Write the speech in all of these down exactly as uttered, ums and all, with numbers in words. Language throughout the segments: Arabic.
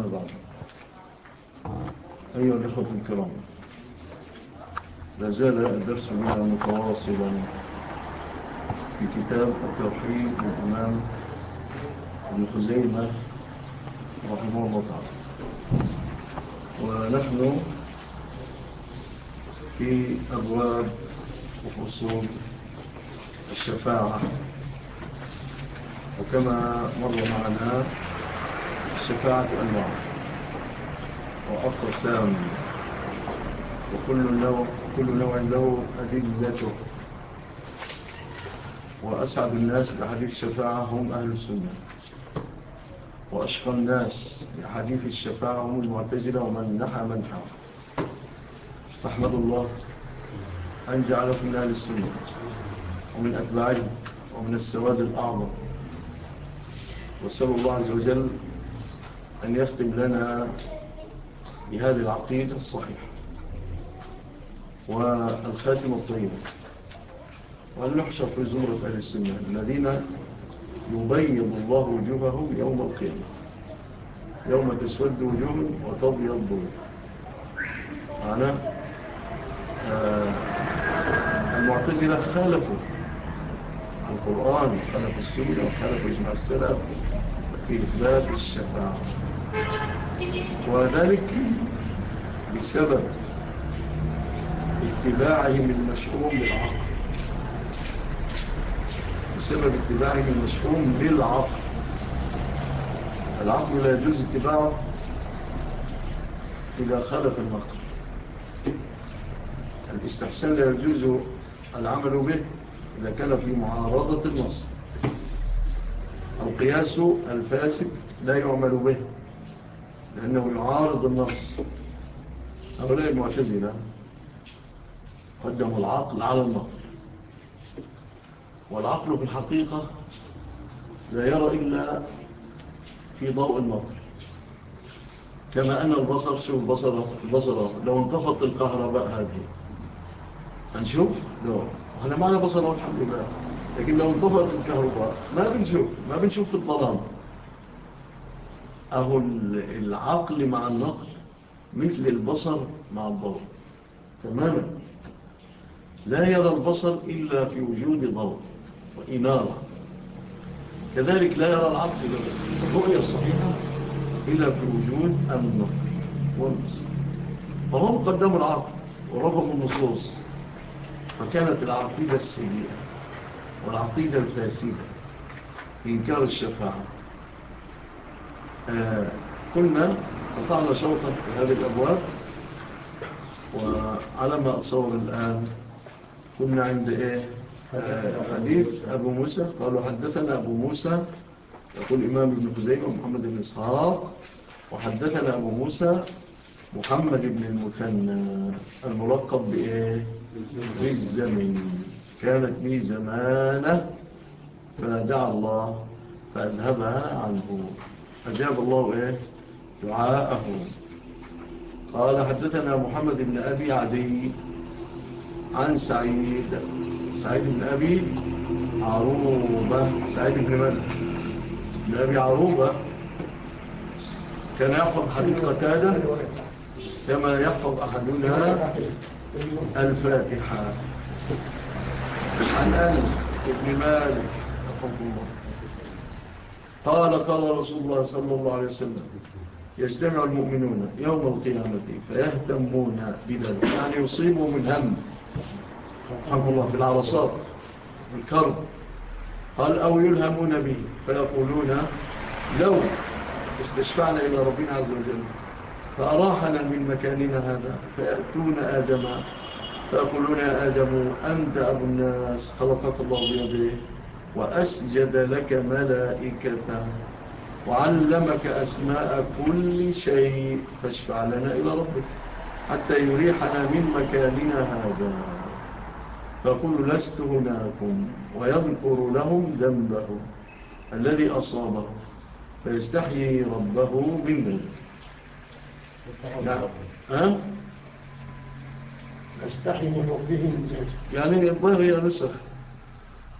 أما بعد. أيها الأخوة الكرام، لا زال الدرس بنا متواصلا في كتاب التوحيد للإمام ابن خزيمة رحمه الله تعالى، ونحن في أبواب وفصول الشفاعة. وكما مر معنا الشفاعة أنواع وأقسام، وكل نوع, كل نوع له أدلته. وأسعد الناس بحديث الشفاعة هم أهل السنة، وأشقى الناس بحديث الشفاعة هم المعتزلة ومن نحى منحى. فاحمدوا الله أن جعلكم من أهل السنة ومن أتباعهم ومن السواد الأعظم. وسأل الله عز وجل أن يختم لنا بهذه العقيدة الصحيحة والخاتمة الطيبة، وأن نحشر في زمرة أهل السنة الذين يبيض الله وجوههم يوم القيامة، يوم تسود وجوه وتبيض وجوه. معنى آه المعتزلة خالفوا القرآن وخالفوا السنة وخالفوا إجماع السلف في إثبات الشفاعة، وذلك بسبب اتباعهم المشؤوم بالعقل بسبب اتباعهم المشؤوم بالعقل. العقل لا يجوز اتباعه إذا خالف النقل. الاستحسان لا يجوز العمل به إذا كان في معارضة النص. القياس الفاسد لا يعمل به لأنه يعارض النص. هؤلاء المعتزلة قدموا العقل على النقل، والعقل في الحقيقة لا يرى إلا في ضوء النقل. كما أن البصر، شوف البصر, البصر لو انطفت الكهرباء هذه هنشوف؟ لا، احنا معنا بصر والحمد لله، لكن لو انطفت الكهرباء ما بنشوف ما بنشوف في الظلام. أهو العقل مع النقل مثل البصر مع الضوء تماما. لا يرى البصر إلا في وجود ضوء وإنارة، كذلك لا يرى العقل الرؤية الصحيحة إلا في وجود النقل والبصر. فهم قدموا العقل ورغموا النصوص، فكانت العقيدة السيئة والعقيدة الفاسدة في إنكار الشفاعة. آه كنا قطعنا شوطا في هذه الأبواب، وعلى ما أتصور الآن كنا عند إيه؟ آه حديث أبو موسى. قالوا حدثنا أبو موسى، يقول الإمام ابن خزيمة محمد بن إسحاق، وحدثنا أبو موسى محمد بن المثنى الملقب بإيه؟ بالزمن. كانت لي زمانة فدعا الله فأذهبها عنه، أجاب الله إيه؟ دعاءه. قال حدثنا محمد بن أبي عدي عن سعيد سعيد بن أبي عروبة سعيد بن من؟ بن أبي عروبة كان يحفظ حديث قتادة كما يحفظ أحدنا الفاتحة. عن أنس بن مالك رحمه الله قال قال رسول الله صلى الله عليه وسلم: يجتمع المؤمنون يوم القيامة فيهتمون بذلك، يعني يصيبهم الهم رحمه الله في العرصات والكرب. قال: أو يلهمون به فيقولون لو استشفعنا إلى ربنا عز وجل فأراحنا من مكاننا هذا، فيأتون آدم فيقولون: يا آدم أنت أبو الناس، خلقك الله بيده وأسجد لك ملائكته وعلمك أسماء كل شيء، فاشفع لنا إلى ربك حتى يريحنا من مكاننا هذا. فيقول: لست هناكم، ويذكر لهم ذنبه الذي أصابه، فيستحيي ربه من ذلك. يعني ها؟ يستحي من ربه من ذلك، يعني الظاهر هي نسخ،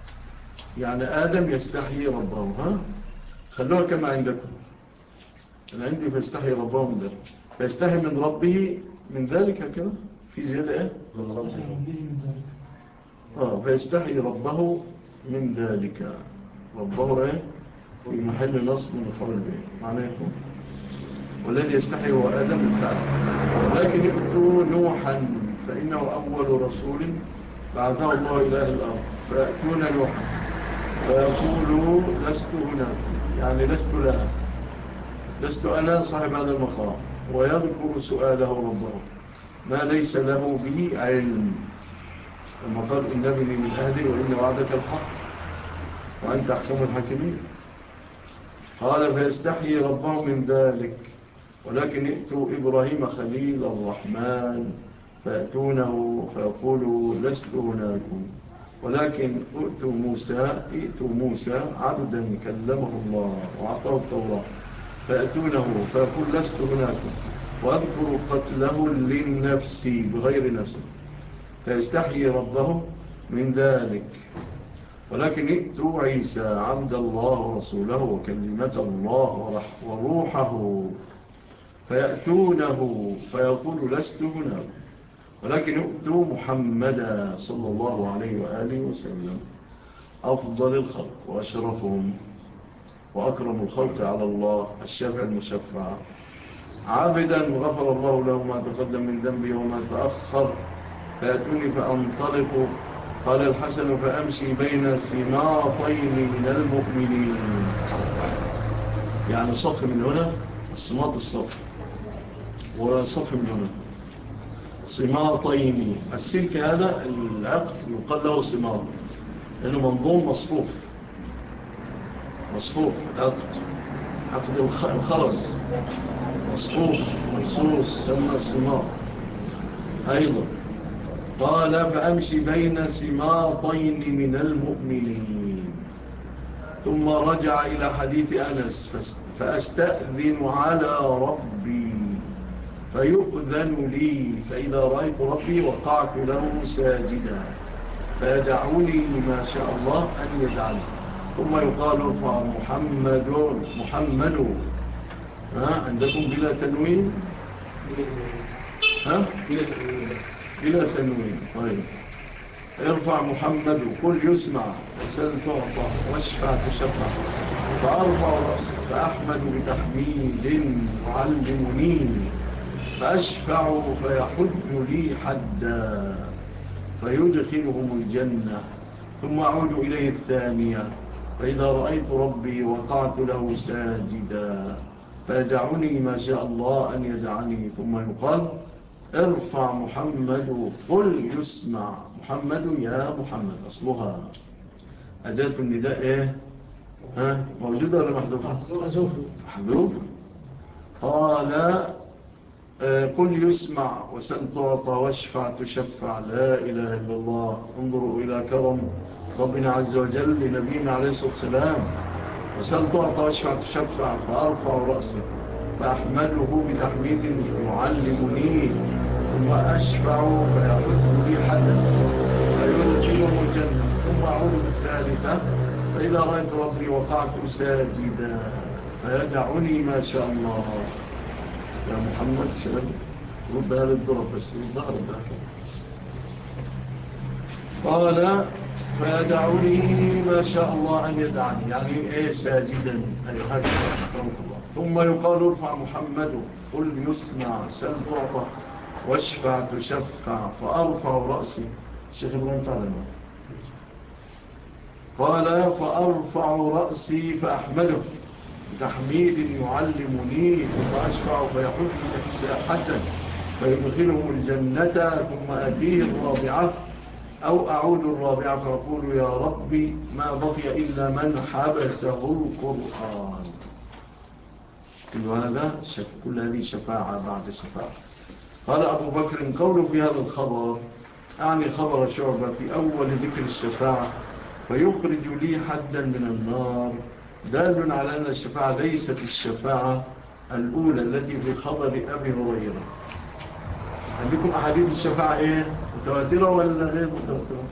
يعني آدم يستحيي ربه. ها؟ خلوها كما عندكم. أنا عندي فيستحي ربه من ذلك، فيستحي من ربه من ذلك كده في زيادة إيه؟ من ربه من ذلك. آه فيستحي ربه من ذلك. ربه إيه؟ في محل نصب مفعول به معناه يكون والذي يستحي هو آدم الفعل. ولكن ائتوا نوحا فإنه أول رسول بعثه الله إلى أهل الأرض، فيأتون نوحا فيقولوا لست هنا، يعني لست لها، لست أنا صاحب هذا المقام، ويذكر سؤاله ربه ما ليس له به علم. لما قال إن ابني من أهلي وإن وعدك الحق وأنت أحكم الحاكمين، قال فيستحيي ربه من ذلك. ولكن ائتوا إبراهيم خليل الرحمن فأتونه فيقولوا لست هناكم. ولكن ائتوا موسى ائتوا موسى عبدا كلمه الله وعطاه التوراة فأتونه فيقول لست هناكم، وأذكر قتله للنفس بغير نفسه فيستحيي ربه من ذلك. ولكن ائتوا عيسى عبد الله ورسوله وكلمة الله وروحه فيأتونه فيقول لست هناكم. ولكن ائتوا محمدا صلى الله عليه وآله وسلم أفضل الخلق وأشرفهم وأكرم الخلق على الله الشافع المشفع عابدا غفر الله له ما تقدم من ذنبه وما تأخر فأتوني فأنطلق. قال الحسن فأمشي بين سماطين من المؤمنين، يعني صف من هنا السماط الصف وصف من هنا سماطين. السلك هذا العقد يقال له سماط لأنه منظوم مصفوف مصفوف عقد عقد الخرز مصفوف مرصوص سمى السماط أيضا. قال فأمشي بين سماطين من المؤمنين. ثم رجع إلى حديث أنس فأستأذن على ربي فيؤذن لي، فإذا رأيت ربي وقعت له ساجدا فيدعوني ما شاء الله أن يدعني. ثم يقال ارفع محمد محمد ها عندكم بلا تنوين ها بلا تنوين طيب. ارفع محمد قل يسمع وسل تعطى واشفع تشفع فأرفع رأسي فأحمد بتحميد يعلمني فأشفع فيحد لي حدا فيدخلهم الجنة. ثم أعود إليه الثانية فإذا رأيت ربي وقعت له ساجدا فيدعني ما شاء الله أن يدعني. ثم يقال ارفع محمد قل يسمع. محمد يا محمد أصلها أداة النداء إيه؟ ها موجودة ولا محذوفة؟ محذوف. قال قل يسمع وسل تعطى واشفع تشفع لا إله إلا الله. انظروا إلى كرم ربنا عز وجل لنبينا عليه الصلاة والسلام. وسل تعطى واشفع تشفع فأرفع رأسي فأحمده بتحميد يعلمني ثم أشفع فيحد لي حدا فيدخلهم الجنة. ثم أعود الثالثة فإذا رأيت ربي وقعت ساجدا فيدعني ما شاء الله. يا محمد شباب رد هذا الضرب بس ظهر ذاك. قال فيدعني ما شاء الله أن يدعني يعني إيه ساجدا أي هكذا أكرمك الله. ثم يقال ارفع محمد قل يسمع سل تعطى واشفع تشفع فأرفع رأسي. الشيخ إبراهيم تعالى قال فأرفع رأسي فأحمده تحميد يعلمني ثم أشفع فيحب حتى فيدخلهم الجنة. ثم أتيه الرابعة أو أعود الرابعة فأقول يا ربي ما بقي إلا من حبسه القرآن. كل هذا كل هذه شفاعة بعد شفاعة. قال أبو بكر قوله في هذا الخبر أعني خبر شعبة في أول ذكر الشفاعة فيخرج لي حدا من النار دال على أن الشفاعة ليست الشفاعة الأولى التي في خبر أبي هريرة. عندكم أحاديث الشفاعة إيه؟ متواترة ولا غير متواترة؟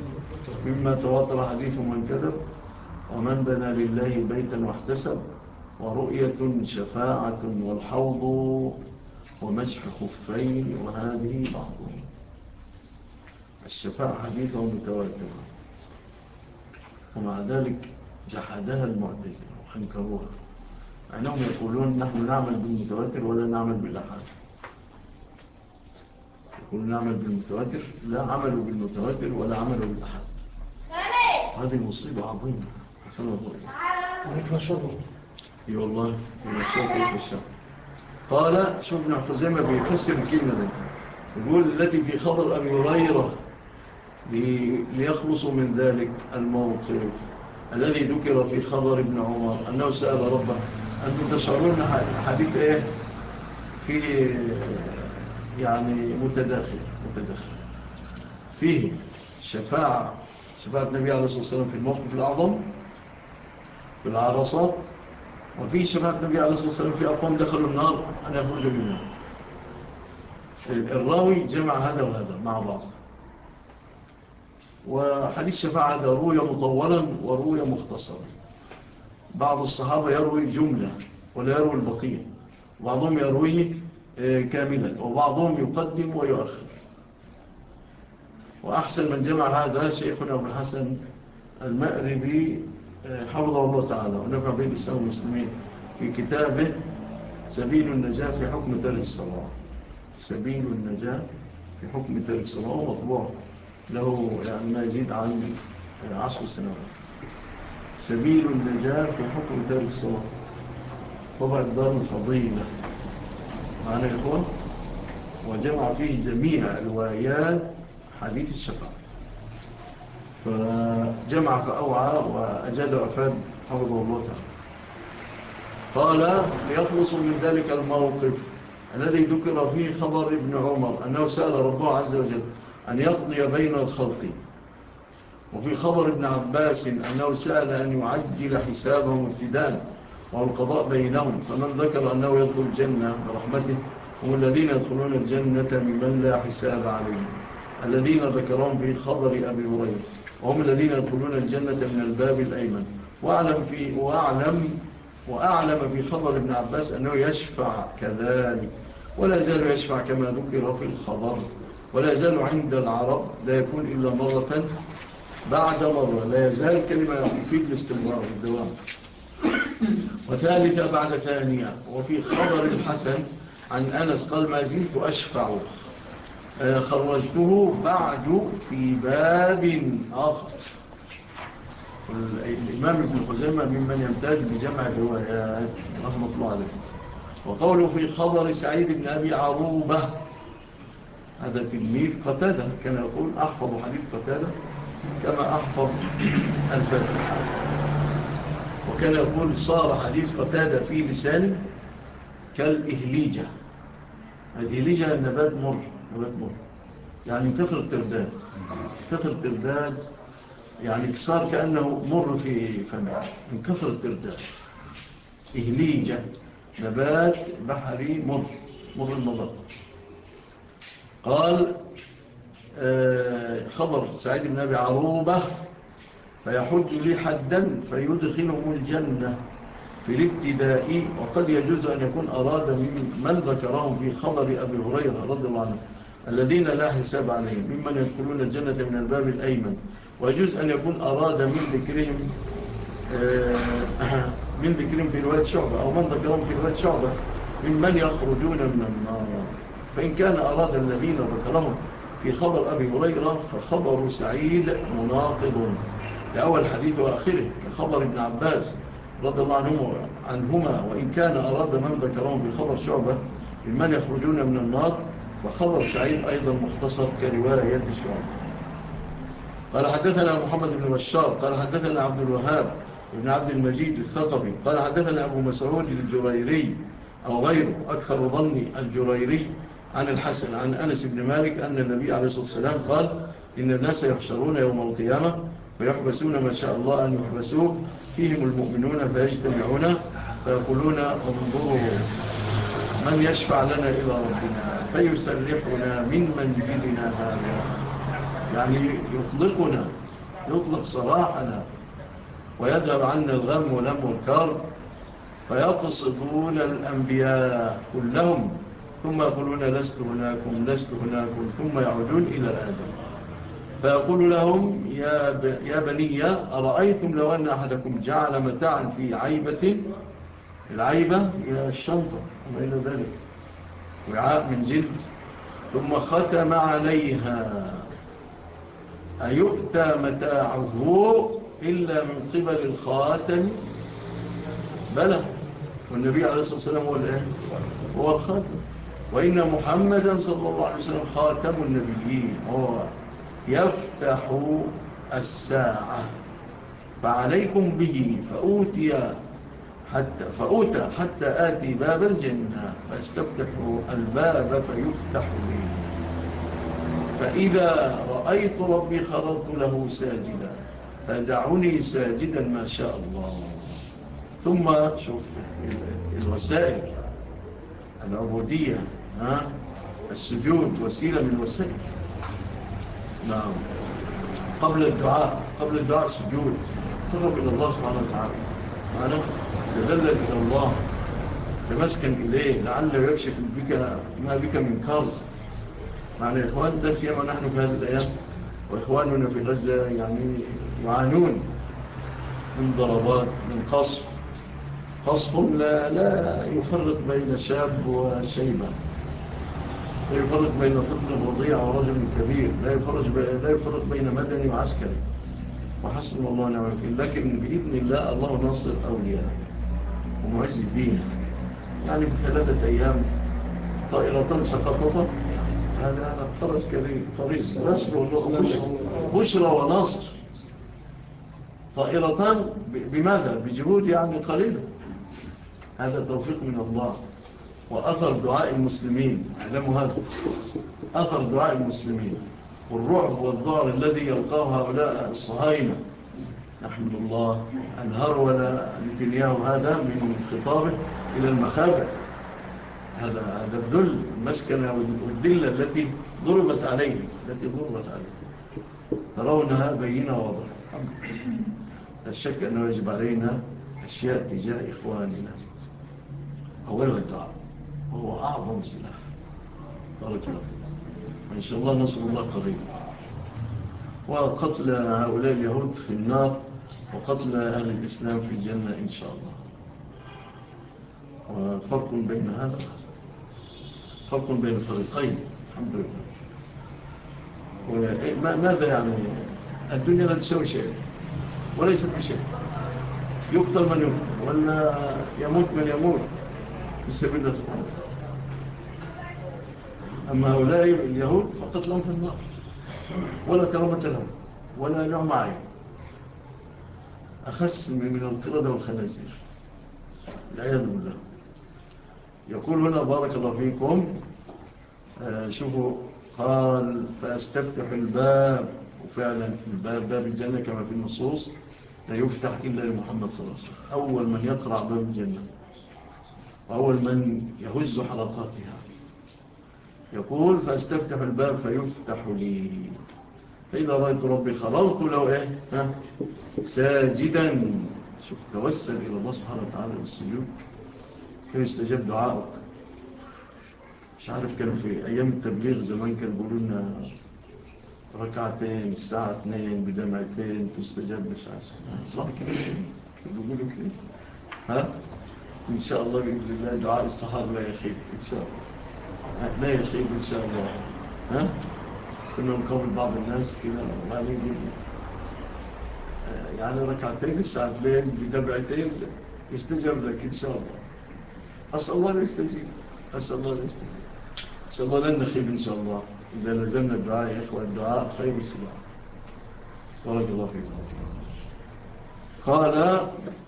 مما تواتر حديث من كذب ومن بنى لله بيتا واحتسب ورؤية شفاعة والحوض ومسح خفين وهذه بعضهم. الشفاعة حديثة متواترة، ومع ذلك جحدها المعتزلة وحنكروها، أنهم يقولون نحن نعمل بالمتواتر ولا نعمل بالأحاد. يقولون نعمل بالمتواتر، لا عملوا بالمتواتر ولا عملوا بالأحاد. هذه مصيبة عظيمة. كيف نشره؟ اي والله في نشره كيف الشر. قال شوف ابن خزيمة بيفسر الكلمة دي، يقول التي في خبر أبي هريرة ليخلصوا من ذلك الموقف الذي ذكر في خبر ابن عمر أنه سأل ربه. أنتم تشعرون حديث إيه في يعني متداخل متداخل فيه شفاعة شفاعة النبي عليه الصلاة والسلام في الموقف الأعظم في العرصات، وفي شفاعة النبي عليه الصلاة والسلام في أقوام دخلوا النار أن يخرجوا منها. الراوي جمع هذا وهذا مع بعض. وحديث الشفاعة هذا روي مطولا وروي مختصرا. بعض الصحابة يروي جملة ولا يروي البقية، وبعضهم يرويه كاملا، وبعضهم يقدم ويؤخر. وأحسن من جمع هذا شيخنا أبو الحسن المأربي حفظه الله تعالى ونفع بين الإسلام والمسلمين في كتابه سبيل النجاة في حكم ترك الصلاة. سبيل النجاة في حكم ترك الصلاة مطبوع له يعني ما يزيد عن عشر سنوات. سبيل النجاة في حكم ترك الصلاة، طبع الدار الفضيلة معنا يا إخوان، وجمع فيه جميع روايات حديث الشفاعة، فجمع فأوعى وأجاد وأفاد حفظه الله تعالى. قال ليخلصوا من ذلك الموقف الذي ذكر فيه خبر ابن عمر أنه سأل ربه عز وجل أن يقضي بين الخلق، وفي خبر ابن عباس أنه سأل أن يعجل حسابهم ابتداء والقضاء بينهم، فمن ذكر أنه يدخل الجنة برحمته هم الذين يدخلون الجنة ممن لا حساب عليهم، الذين ذكرهم في خبر أبي هريرة، وهم الذين يدخلون الجنة من الباب الأيمن. وأعلم في, وأعلم وأعلم في خبر ابن عباس أنه يشفع كذلك، ولا يزال يشفع كما ذكر في الخبر، ولا يزال عند العرب لا يكون إلا مرة بعد مرة، لا يزال كلمة يفيد الاستمرار والدوام. وثالثة بعد ثانية. وفي خبر الحسن عن أنس قال ما زلت أشفع، خرجته بعد في باب آخر. الإمام ابن خزيمة ممن يمتاز بجمع الروايات رحمة الله عليه. وقوله في خبر سعيد بن أبي عروبة، هذا تلميذ قتادة، كان يقول أحفظ حديث قتادة كما أحفظ الفاتحة، وكان يقول صار حديث قتادة في لساني كالإهليجة. الإهليجة النبات مر، نبات مر يعني كثر الترداد، كثر الترداد يعني صار كأنه مر في فمه من كثر الترداد. إهليجة نبات بحري مر، مر المضر. قال آه خبر سعيد بن أبي عروبة فيحج لي حدا فيدخلهم الجنة في الابتداء، وقد يجوز أن يكون أراد من ذكرهم في خبر أبي هريرة رضي الله عنه الذين لا حساب عليهم ممن يدخلون الجنة من الباب الأيمن، ويجوز أن يكون أراد من ذكرهم من ذكرهم في رواية شعبة، أو من ذكرهم في رواية شعبة ممن يخرجون من النار. فإن كان أراد الذين ذكرهم في خبر أبي هريرة فخبر سعيد مناقض لأول حديث وآخره كخبر ابن عباس رضي الله عنهما، وإن كان أراد من ذكرهم في خبر شعبة ممن يخرجون من النار فخبر سعيد أيضا مختصر كرواية شعبة. قال حدثنا محمد بن بشار قال حدثنا عبد الوهاب بن عبد المجيد الثقفي قال حدثنا أبو مسعود الجريري أو غيره أكثر ظني الجريري عن الحسن عن أنس بن مالك أن النبي عليه الصلاة والسلام قال إن الناس يحشرون يوم القيامة فيحبسون ما شاء الله أن يحبسوه فيهم المؤمنون فيجتمعون فيقولون انظروا من يشفع لنا إلى ربنا فيسرحنا من منزلنا هذا، يعني يطلقنا، يطلق صراحنا ويذهب عنا الغم ولم والكار فيقصدون الأنبياء كلهم ثم يقولون لست هناكم لست هناكم ثم يعودون إلى آدم فيقول لهم يا, ب... يا بني أرأيتم لو أن أحدكم جعل متاعا في عيبة العيبة هي الشنطة وما إلى ذلك وعاء من جلد ثم ختم عليها أيؤتى متاعه إلا من قبل الخاتم بلى والنبي عليه الصلاة والسلام هو الآن هو الخاتم وإن محمدا صلى الله عليه وسلم خاتم النبيين هو يفتح الساعة فعليكم به فأوتي حتى فأوتى حتى آتي باب الجنة فاستفتح الباب فيفتح لي فإذا رأيت ربي خررت له ساجدا فدعوني ساجدا ما شاء الله ثم شوف الوسائل العبودية ها السجود وسيلة من الوسائل نعم قبل الدعاء قبل الدعاء السجود تقرب إلى الله سبحانه وتعالى معنا تذلل إلى الله تمسكن إليه لعله يكشف بك ما بك من كرب معنى يا إخوان لا سيما نحن في هذه الأيام وإخواننا في غزة يعني يعانون من ضربات من قصف قصف لا, لا يفرق بين شاب وشيبة لا يفرق بين طفل رضيع ورجل كبير لا يفرق, لا يفرق بين مدني وعسكري وحسن الله ونعم الوكيل لكن بإذن الله الله ناصر أولياء ومعز الدين يعني في ثلاثة أيام طائرتان سقطتا هذا فرج كريم فرج بشرى ونصر طائرتان بماذا بجهود يعني قليلة هذا توفيق من الله وأثر دعاء المسلمين اعلموا هذا أثر دعاء المسلمين والرعب والذعر الذي يلقاه هؤلاء الصهاينة نحمد الله أن هرول نتنياهو هذا من خطابه إلى المخابئ هذا هذا الذل المسكنة والذلة التي ضربت عليه التي ضربت عليه ترونها بينة واضحة لا شك أنه يجب علينا أشياء تجاه إخواننا أولها الدعاء وهو أعظم سلاح بارك الله وإن شاء الله نصر الله قريب وقتل هؤلاء اليهود في النار وقتل أهل الإسلام في الجنة إن شاء الله وفرق بين هذا فرق بين الفريقين الحمد لله ماذا يعني الدنيا لا تسوي شيء وليست بشيء يقتل من يقتل ولا يموت من يموت بسبب الله سبحانه وتعالى أما هؤلاء اليهود فقتلهم في النار ولا كرامة لهم ولا نعم عين أخس من القردة والخنازير العياذ بالله يقول هنا بارك الله فيكم آه شوفوا قال فاستفتح الباب وفعلا الباب باب الجنة كما في النصوص لا يفتح إلا لمحمد صلى الله عليه وسلم أول من يقرع باب الجنة وأول من يهز حلقاتها يقول فاستفتح الباب فيفتح لي فإذا رأيت ربي خررت له إيه ها؟ ساجدا شوف توسل إلى الله سبحانه وتعالى بالسجود كان يستجاب دعائك مش عارف كانوا في أيام التبليغ زمان كانوا بيقولوا لنا ركعتين الساعة اثنين بدمعتين تستجاب مش عارف صح كده بيقولوا كده ها إن شاء الله بإذن الله دعاء السحر لا يخيب إن شاء الله لا يخيب إن شاء الله ها كنا نقابل بعض الناس كده وبعدين يقول يعني ركعتين الساعة اثنين بدمعتين يستجاب لك إن شاء الله أسأل الله لا يستجيب أسأل الله لا يستجيب إن شاء الله لن نخيب إن شاء الله إذا لزمنا الدعاء يا إخوة الدعاء خير السلاح بارك الله فيكم قال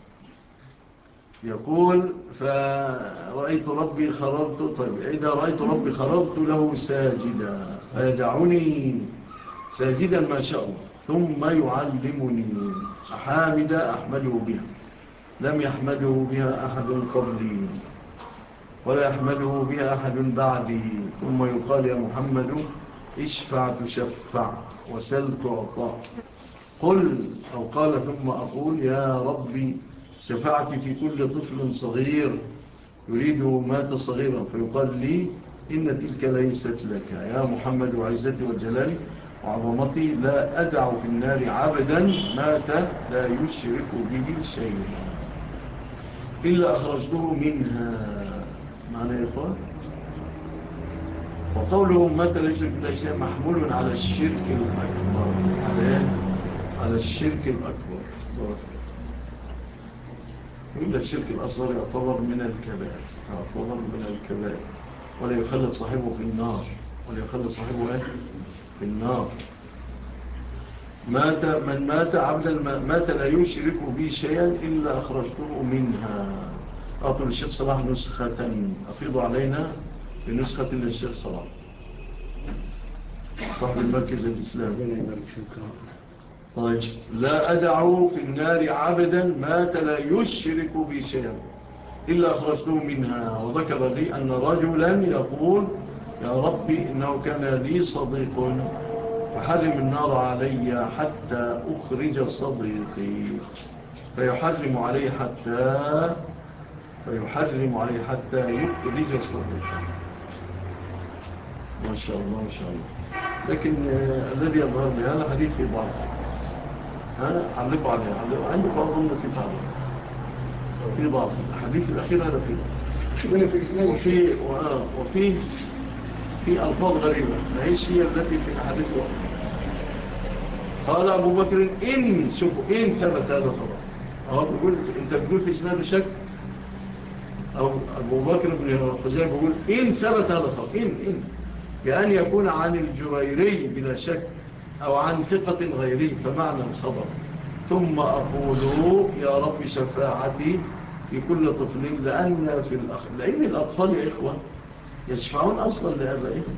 يقول فرأيت ربي خررت طيب إذا رأيت ربي خررت له ساجدا فيدعني ساجدا ما شاء الله ثم يعلمني أحامد أحمده بها لم يحمده بها أحد قبلي ولا يحمده بها أحد بعدي ثم يقال يا محمد اشفع تشفع وسل تعطى قل أو قال ثم أقول يا ربي شفاعتي في كل طفل صغير يريد مات صغيرا فيقال لي إن تلك ليست لك يا محمد وعزتي والجلال وعظمتي لا أدع في النار عبدا مات لا يشرك به شيئا إلا أخرجته منها. معنى يا إخوان وقوله مات لا يشرك به شيئا محمول على الشرك الأكبر على على الشرك الأكبر. إلا الشرك الأصغر يعتبر من الكبائر يعتبر من الكبائر ولا يخلد صاحبه في النار ولا يخلد صاحبه إيه؟ في النار. مات من مات عبدا مات لا يشرك به شيئا إلا أخرجته منها. أعطوا للشيخ صلاح نسخة أفيضوا علينا بنسخة للشيخ صلاح صاحب المركز الإسلامي. طيب لا أدع في النار عبدا مات لا يشرك به شيئا إلا أخرجته منها. وذكر لي أن رجلا يقول يا ربي إنه كان لي صديق فحرم النار علي حتى أخرج صديقي فيحرم عليه حتى فيحرم عليه حتى يخرج صديقي. ما شاء الله ما شاء الله. لكن آه الذي يظهر لي هذا حديث في بعض ها علقوا عليه عندكم أظن في بعض في ضعف الحديث الأخير هذا فيه وفي وفي في ألفاظ غريبة ليش هي التي في الحديث الأخير. قال أبو بكر إن شوفوا إن ثبت هذا طبعا أو بيقول أنت بتقول في إسناد الشك أو أبو بكر بن خزيمة بيقول إن ثبت هذا طبعا إن إن بأن يكون عن الجريري بلا شك أو عن ثقة غيري فمعنى الخبر ثم أقول يا رب شفاعتي في كل طفل لأن, في الأخ... لأن الأطفال يا إخوة يشفعون أصلا لأبائهم.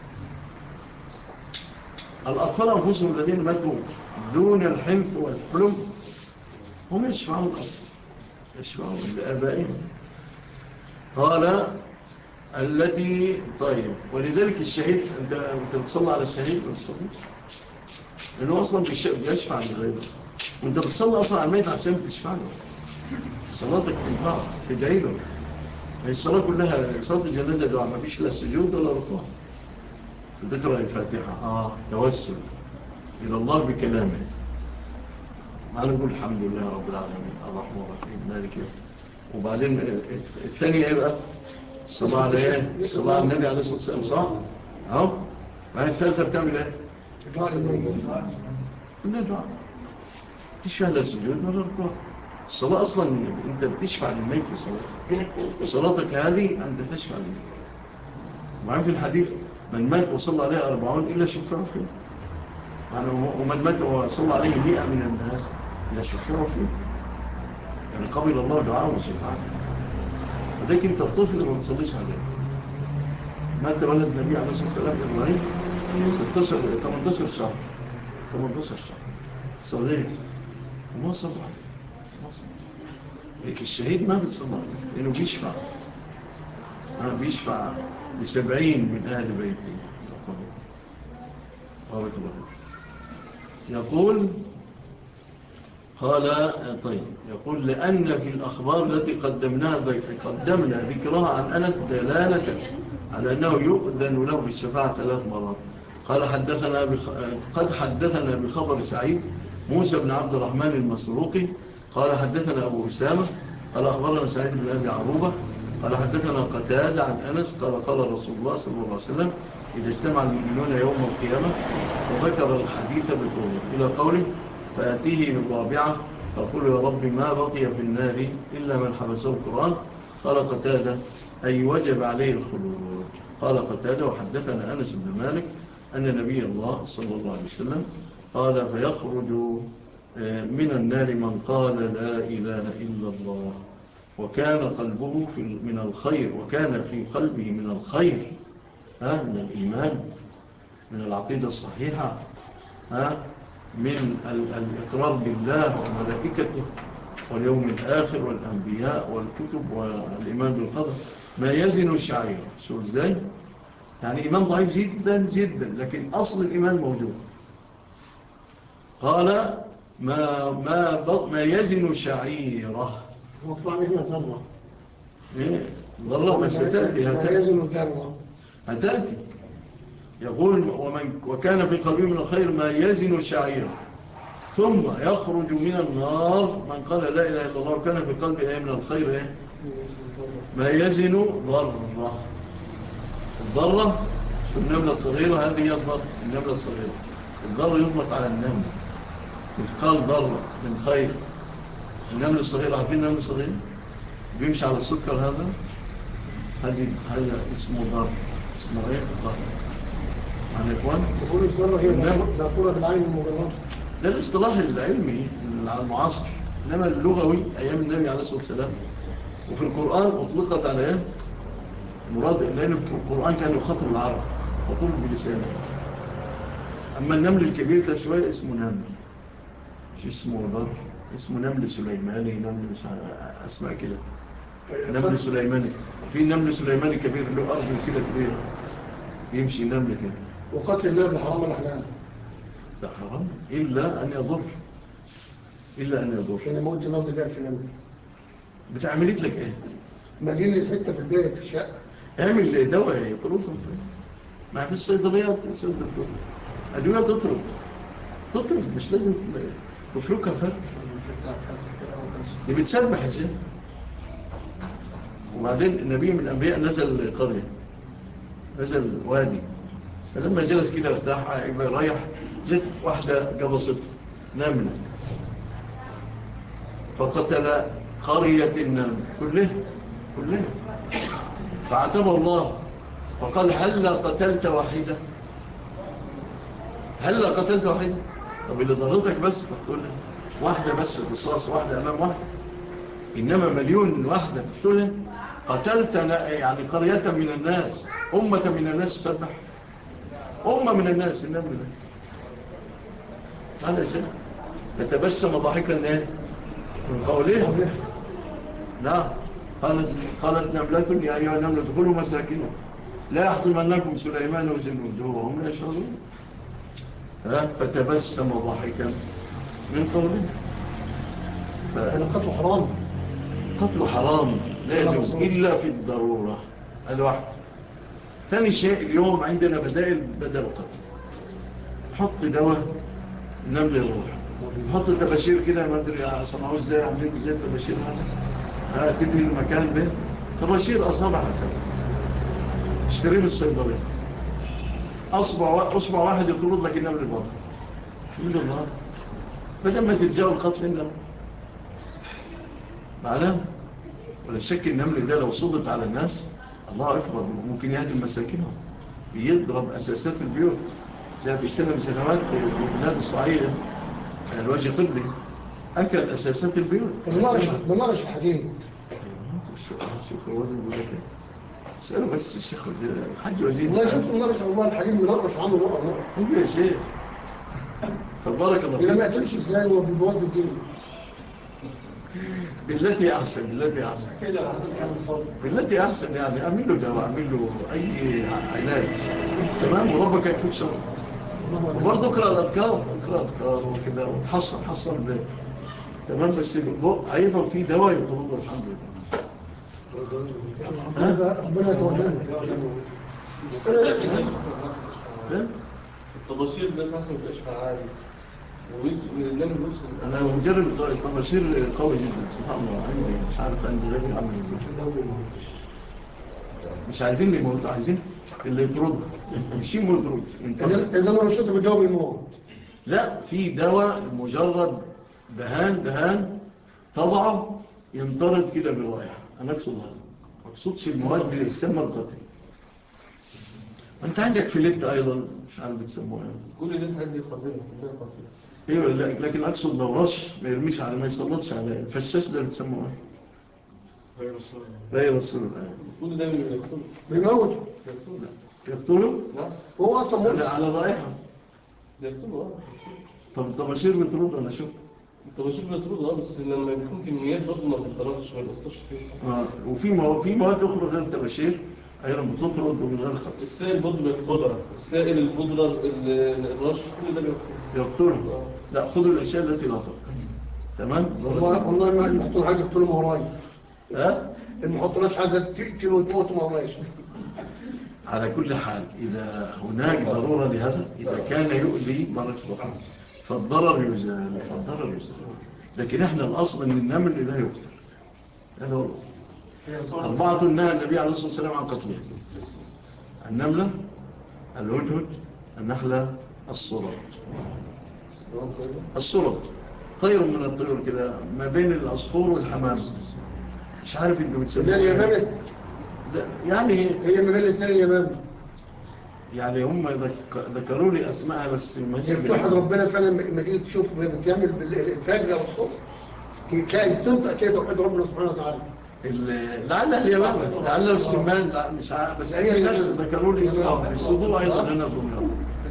الأطفال أنفسهم الذين ماتوا دون الحنف والحلم هم يشفعون أصلا يشفعون لأبائهم. قال التي طيب ولذلك الشهيد أنت, أنت بتصلي على الشهيد لأنه أصلا بيشفع لغيره وانت بتصلي أصلا على الميت عشان بتشفع له صلاتك تنفع تدعي له. الصلاة كلها صلاة الجنازة دعاء ما فيش لا سجود ولا ركوع بتقرأ الفاتحة آه. توسل إلى الله بكلامه ما نقول الحمد لله رب العالمين الرحمن الرحيم مالك يوم. وبعدين الثانية يبقى الصلاة على الصلاة على النبي عليه الصلاة والسلام صح؟ أهو بعد الثالثة بتعمل ايه؟ دعاء للميت كلها دعاء تشفع لا سجود ولا ركوع. الصلاة أصلا أنت بتشفع للميت في صلاتك صلاتك هذه أنت تشفع للميت. وعن في الحديث من مات وصلى عليه أربعون إلا شفعوا فيه يعني ومن مات وصلى عليه مئة من الناس إلا شفعوا فيه يعني قبل الله دعاء وشفاعته. وذلك أنت الطفل ما تصليش عليه. مات ولد النبي عليه الصلاة والسلام إبراهيم ستاشر ثمانية عشر شهر ثمانية عشر شهر صغير وما صلى عليه ما صلى. الشهيد ما بيتصلى عليه لأنه بيشفع ما بيشفع لسبعين من أهل بيته. بارك الله. يقول قال طيب يقول لأن في الأخبار التي قدمناها قدمنا ذكرها عن أنس دلالة على أنه يؤذن له بالشفاعة ثلاث مرات. قال حدثنا بخ... قد حدثنا بخبر سعيد موسى بن عبد الرحمن المسروقي قال حدثنا أبو أسامة قال أخبرنا سعيد بن أبي عروبة قال حدثنا قتادة عن أنس قال قال رسول الله صلى الله عليه وسلم إذا اجتمع المؤمنون يوم القيامة وذكر الحديث بطوله إلى قوله فأتيه بالرابعة فقل يا رب ما بقي في النار إلا من حبسه القرآن. قال قتادة أي وجب عليه الخلود. قال قتادة وحدثنا أنس بن مالك أن نبي الله صلى الله عليه وسلم قال فيخرج من النار من قال لا إله إلا الله وكان قلبه في من الخير وكان في قلبه من الخير ها من الإيمان من العقيدة الصحيحة ها من الإقرار بالله وملائكته واليوم الآخر والأنبياء والكتب والإيمان بالقدر ما يزن شعير. شو ازاي يعني إيمان ضعيف جدا جدا لكن أصل الإيمان موجود. قال ما, ما, ما يزن شعيره مطلع منها ذرة. ايه ذرة ما ستأتي لا يزن ذرة. هتأتي. يقول ومن وكان في قلبه من الخير ما يزن الشعير ثم يخرج من النار من قال لا إله إلا الله وكان في قلبه ايه من الخير ايه ما يزن ذرة. الذرة شو النملة الصغيرة، هذه هي الذرة النملة الصغيرة. الذرة يطلق على النمل، مثقال ذرة من خير. النمل الصغير عارفين النمل الصغير بيمشي على السكر، هذا هذه هذا اسمه ذرة. اسمه ايه ذرة معنى يا اخوان. يقول الذرة هي ذاكرة بالعين المجردة. ده الاصطلاح العلمي المعاصر، انما اللغوي ايام النبي عليه الصلاة والسلام وفي القرآن اطلقت على ايه مراد، لان القرآن كان يخاطب العرب وطول بلسانه. اما النمل الكبير ده شوية اسمه نمل، مش اسمه ذر، اسمه نمل سليماني، نمل اسماء كده. نمل سليماني، في نمل سليماني كبير له ارجل كده كبير يمشي نمل كده. وقتل النمل حرام ولا حلال؟ لا حرام الا ان يضر، الا ان يضر. كان موت النمل ده في نمل بتعملت لك ايه؟ مالين الحته في البيت في شقه. اعمل دواء يطردهم، ما في الصيدليات صيدليات ادويه تطرد تطرد، مش لازم تفركها فرق. دي بتسبح يا شيخ. وبعدين النبي من الانبياء نزل قريه، نزل وادي، فلما جلس كده ارتاح يبقى رايح، جت واحده قبصته نمله فقتل قريه النمل كلها كلها، فعاتبه الله فقال هل قتلت واحدة، هل قتلت واحدة. طب اللي ضرتك بس تقتلها واحدة بس، قصاص واحدة أمام واحدة، إنما مليون واحدة تقتلها. قتلت يعني قرية من الناس، أمة من الناس تسبح، أمة من الناس النمل ده هذا شيء. فتبسم ضاحكا ايه من قوله. نعم قالت قالت نملة يا أيها النملة ادخلوا مساكنهم لا يحطمنكم سليمان وجنوده وهم لا يشعرون. فتبسم ضاحكا من قوله. القتل حرام، قتل حرام لا يجوز إلا في الضرورة. هذا واحد. ثاني شيء اليوم عندنا بدائل بدل القتل. حط دواء النمل يروح، حط تباشير كده ما ادري صنعوه ازاي، عاملين ازاي التباشير هذا، تدهي المكان به تباشير اصابع هكذا، اشتريه من الصيدليه، اصبع اصبع واحد يطرد لك النمل البطن. الحمد لله فلما تتجاوز قتل النمل معناه ولا شك. النمل ده لو سلط على الناس الله اكبر ممكن يهدم مساكنهم، يضرب اساسات البيوت. جاء في سنه من سنوات في بلاد الصعيد الوجه قبلي اكل اساسات البيوت. بنرش الحديد. شوف الوزن بيقول لك اساله بس الشيخ الحاج وليد. والله شفت بنرش والله الحديد بنقرش عنه نقر نقر. ايوه يا شيخ تبارك الله فيك. ما يقتلش ازاي هو بيبوظ الدنيا. بالتي احسن بالتي احسن بالتي احسن يعني اعمل له دواء، اعمل له اي علاج تمام وربك يكفيك شر. وبرضه اقرا الاذكار اقرا الاذكار وكذا وتحصن حصن البيت تمام. بس ايضا في دواء يطرد الحمد لله. ربنا يتولانا. التباشير ده صح ما بيبقاش فعال والنمل نفسه. انا مجرب التباشير قوي جدا سبحان الله. عندي مش عارف عندي غيري عامل ازاي. مش عايزين اللي يموت، عايزين اللي يطرد مش يموت. اذا ما رشته بالدواء بيموت. لا في دواء مجرد دهان دهان تضعه ينطرد كده بالرائحه. انا اقصد هذا، ما اقصدش المواد السامه القاتله. انت عندك فيليت ايضا مش عارف بتسموها كل ده عندي خطيره كلها خطيره. ايوه لكن اقصد لو رش ما يرميش على ما يسلطش على الفشاش ده بتسموه ايه؟ غير الرسول. كل ده بيقتله بيموت يقتله. نعم هو اصلا موت على الرائحه بيقتله. طب الطباشير بترد انا شفت الطباشير بترد اه بس لما بيكون كميات برضه ما بتطردش ما بيأثرش فيه. اه وفي مواد في مواد اخرى غير الطباشير ايضا بتطرد ومن غير خطر. السائل برضه بيقتله، السائل البودره الرش كل ده بيقتله. يقتله. لا خذوا الاشياء التي لا تقتل. تمام؟ والله والله ما المحطون حاجة تقولوا ما وراي. ها؟ المحطوناش حاجة تقتل وتموت ما ورايش. على كل حال إذا هناك ضرورة لهذا، إذا كان يؤذي مرة أخرى فالضرر يزال، فالضرر يزال. لكن إحنا الأصل أن النمل لا يقتل، هذا هو الأصل. أربعة نهى النبي عليه الصلاة والسلام عن قتله: النملة، الهدهد، النحلة، الصرد. الصرد خير من الطيور كده، ما بين العصفور والحمام. مش عارف انتوا بتسموه ده اليمامة؟ يعني هي ما بين الاثنين اليمامة. يعني هم ذكروا لي اسمائها بس ما هي بتوحد ربنا فعلا. لما تيجي تشوف بتعمل بالفجر او الصبح كانت تنطق كده توحد ربنا سبحانه وتعالى. لعلها اليمامة، لعلها السمان، مش عارف، بس هي ناس ذكروا لي اسمها بالصدور ايضا هنا ضمنها.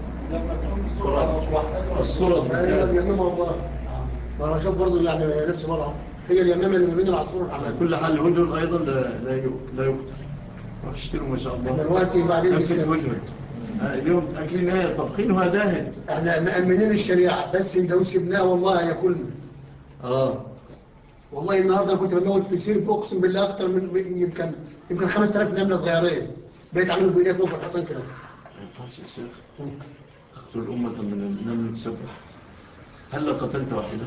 الصورة هي اليمامة والله. وانا شوف برضه يعني نفس مرة هي اليمامة اللي ما بين العصفور والحمام. كل حال الهدهد ايضا لا لا يقتل. اشتروا ما شاء الله دلوقتي بعدين في الهدهد اليوم اكلين ايه طبخينها داهت. احنا مأمنين الشريعة بس لو سبناه والله هياكلنا. اه والله النهارده كنت بموت في سير اقسم بالله اكتر من يمكن يمكن خمسة آلاف نملة صغيرين بقيت اعمل بايديك فوق الحيطان كده. ما ينفعش يا شيخ اقتل امه من النمل تسبح. هل قتلت واحده؟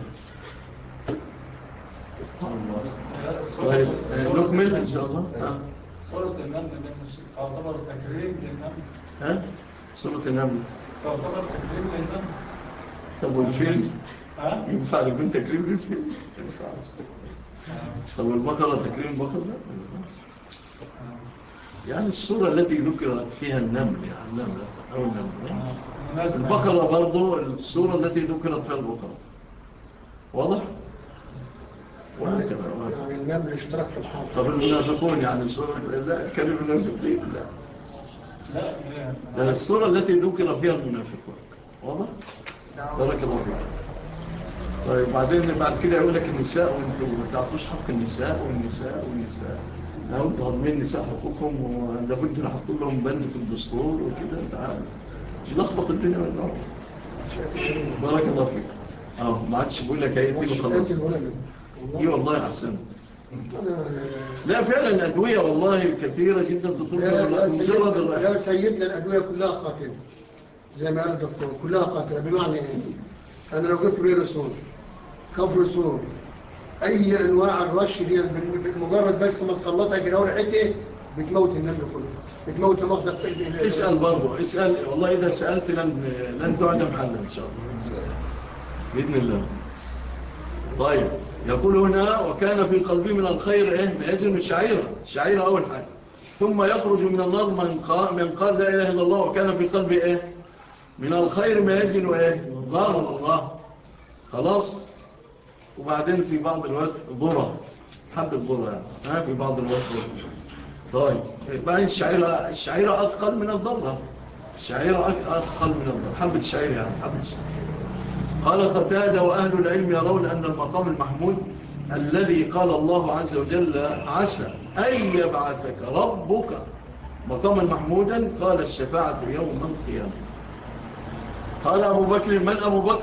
الله. طيب نكمل ان شاء الله. ها سورة النمل تعتبر تكريم للنمل. ها سورة النمل تعتبر تكريم للنمل. طب والفيل ها ينفع يكون تكريم للفيل؟ ما ينفعش. طب البقرة تكريم البقرة؟ لا ما ينفعش. يعني الصورة التي ذكرت فيها النمل يعني النمل أو النمل. البقرة برضو الصورة التي ذكرت فيها البقرة. واضح؟ وهكذا يعني النمل اشترك في الحافظ. طب المنافقون يعني صورة لا الكلمة المنافقين لا لا لا الصورة التي ذكر فيها المنافقون. واضح؟ بارك الله فيك. طيب بعدين بعد كده يقول لك النساء وانتوا ما تعطوش حق النساء والنساء والنساء. لو انتوا هضمين النساء حقوقهم ولابد نحط لهم بند في الدستور وكده تعال نلخبط الدنيا من الأرض. بارك الله فيك. اه ما عادش بقول لك ايتي وخلاص. اي والله احسن. لا فعلا ادويه والله كثيره جدا تطلب مجرد يا سيدنا الادويه كلها قاتله زي ما قال الدكتور كلها قاتله. بمعنى ايه؟ انا لو جبت فيروسون كفرسون اي انواع الرش دي مجرد بس ما تصلتها كده وريحتها بتموت النمل كله بتموت مغزى. اسال برضه اسال والله اذا سالت لن لن تعلم حلا ان شاء الله باذن الله. طيب يقول هنا وكان في قلبه من الخير ايه ما يزن الشعيره الشعيره اول حاجه ثم يخرج من النار من قال من قال لا اله الا الله وكان في قلبه ايه من الخير ما يزن ايه ضره. خلاص. وبعدين في بعض الوقت ذره حبه ذره يعني ها في بعض الوقت ذره. طيب بعدين الشعيره الشعيره اثقل من الذره. الشعيره اثقل من الذره حبه الشعيره يعني حبه الشعيره. قال قتادة وأهل العلم يرون أن المقام المحمود الذي قال الله عز وجل عسى أن يبعثك ربك مقاما محمودا قال الشفاعة يوم القيامة. قال أبو بكر من أبو بكر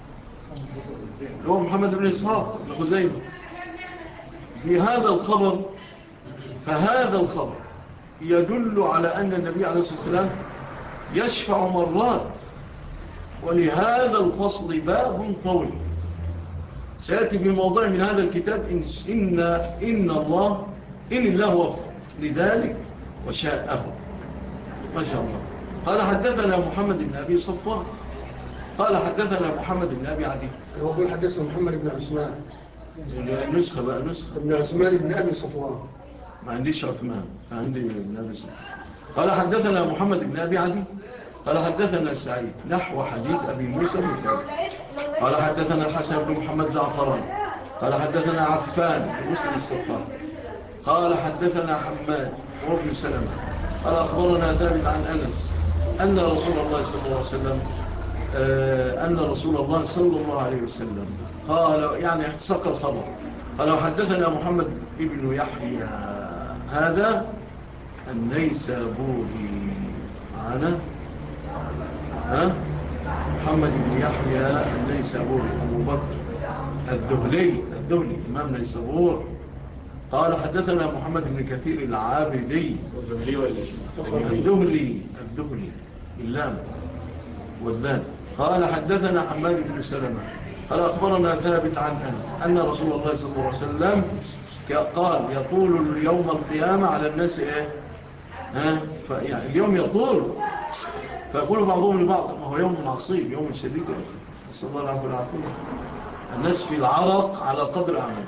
هو محمد بن إسحاق بن خزيمة. في هذا الخبر فهذا الخبر يدل على أن النبي عليه الصلاة والسلام يشفع مرات ولهذا الفصل باب طويل سيأتي في موضوع من هذا الكتاب إن, إن, إن الله إن الله وفق لذلك وشاءه ما شاء الله. قال حدثنا محمد بن أبي صفوان قال حدثنا محمد بن أبي عدي هو بيقول حدثنا محمد بن عثمان نسخة بقى نسخة بن عثمان بن أبي صفوان ما عنديش عثمان عندي بن أبي صفوان. قال حدثنا محمد بن أبي عدي قال حدثنا سعيد نحو حديث أبي موسى بن قال حدثنا الحسن بن محمد زعفران قال حدثنا عفان بن مسلم الصفار قال حدثنا حماد وابن سلمة قال أخبرنا ثابت عن أنس أن رسول الله صلى الله عليه وسلم أن رسول الله صلى الله عليه وسلم قال يعني سق الخبر قال حدثنا محمد ابن يحيى هذا النيسابوري معنا ها محمد بن يحيى النيسابوري أبو بكر الذهلي الذهلي إمام نيسابور قال حدثنا محمد بن كثير العابدي والذهلي ولا الذهلي الذهلي اللام والذال قال حدثنا حماد بن سلمة قال أخبرنا ثابت عن أنس أن رسول الله صلى الله عليه وسلم قال يطول اليوم القيامة على الناس إيه ها يعني اليوم يطول فيقول بعضهم لبعض ما هو يوم عصيب يوم شديد نسأل الله العافية والعافية الناس في العرق على قدر عمله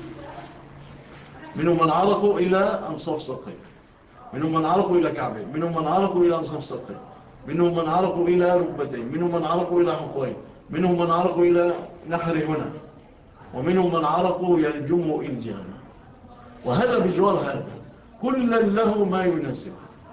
منهم من عرقوا إلى أنصاف ساقيه منهم من عرقوا إلى كعبين منهم من عرقوا إلى أنصاف ساقيه منهم من عرقوا إلى ركبتين منهم من عرقوا إلى حقوين منهم من عرقوا إلى نحر هنا ومنهم من عرقوا يلجموا إلجاما وهذا بجوار هذا كلا له ما يناسب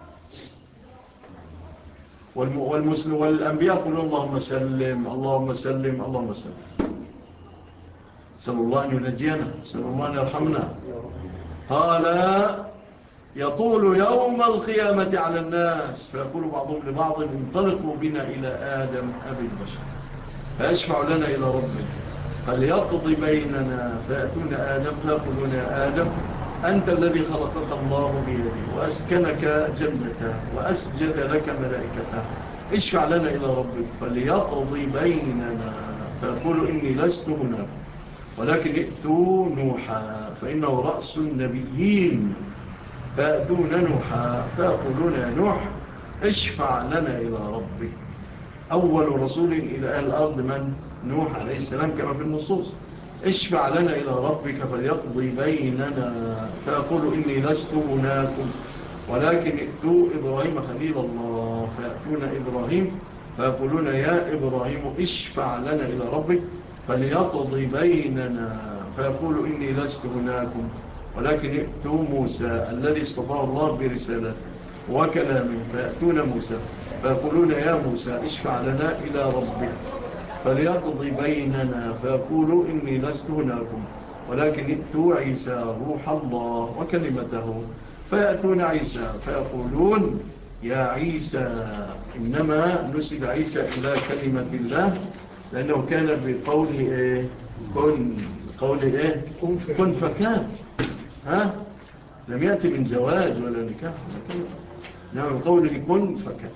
والمسلم والأنبياء قلوا اللهم سلم اللهم سلم اللهم سلم سأل الله أن ينجينا سأل الله أن يرحمنا قال يطول يوم القيامة على الناس فيقول بعضهم لبعض انطلقوا بنا إلى آدم أبي البشر فيشفع لنا إلى ربنا فليقضي بيننا فيأتون آدم فيقولون يا آدم أنت الذي خلقك الله بيده وأسكنك جنته وأسجد لك ملائكته اشفع لنا إلى ربك فليقضي بيننا فيقول إني لست هناك ولكن ائتوا نوحا فإنه رأس النبيين فأتون نوحا فيقولون يا نوح اشفع لنا إلى ربك أول رسول إلى أهل الأرض من نوح عليه السلام كما في النصوص اشفع لنا إلى ربك فليقضي بيننا فيقول إني لست هناكم ولكن ائتوا إبراهيم خليل الله فيأتون إبراهيم فيقولون يا إبراهيم اشفع لنا إلى ربك فليقضي بيننا فيقول إني لست هناكم ولكن ائتوا موسى الذي اصطفاه الله برسالته وكلامه فيأتون موسى فيقولون يا موسى اشفع لنا إلى ربك فليقضي بيننا فيقول إني لست هناكم ولكن ائتوا عيسى روح الله وكلمته فيأتون عيسى فيقولون يا عيسى إنما نسب عيسى إلى كلمة الله لأنه كان بقوله إيه كن قوله إيه كن فكان ها لم يأتي من زواج ولا نكاح نعم قوله كن فكان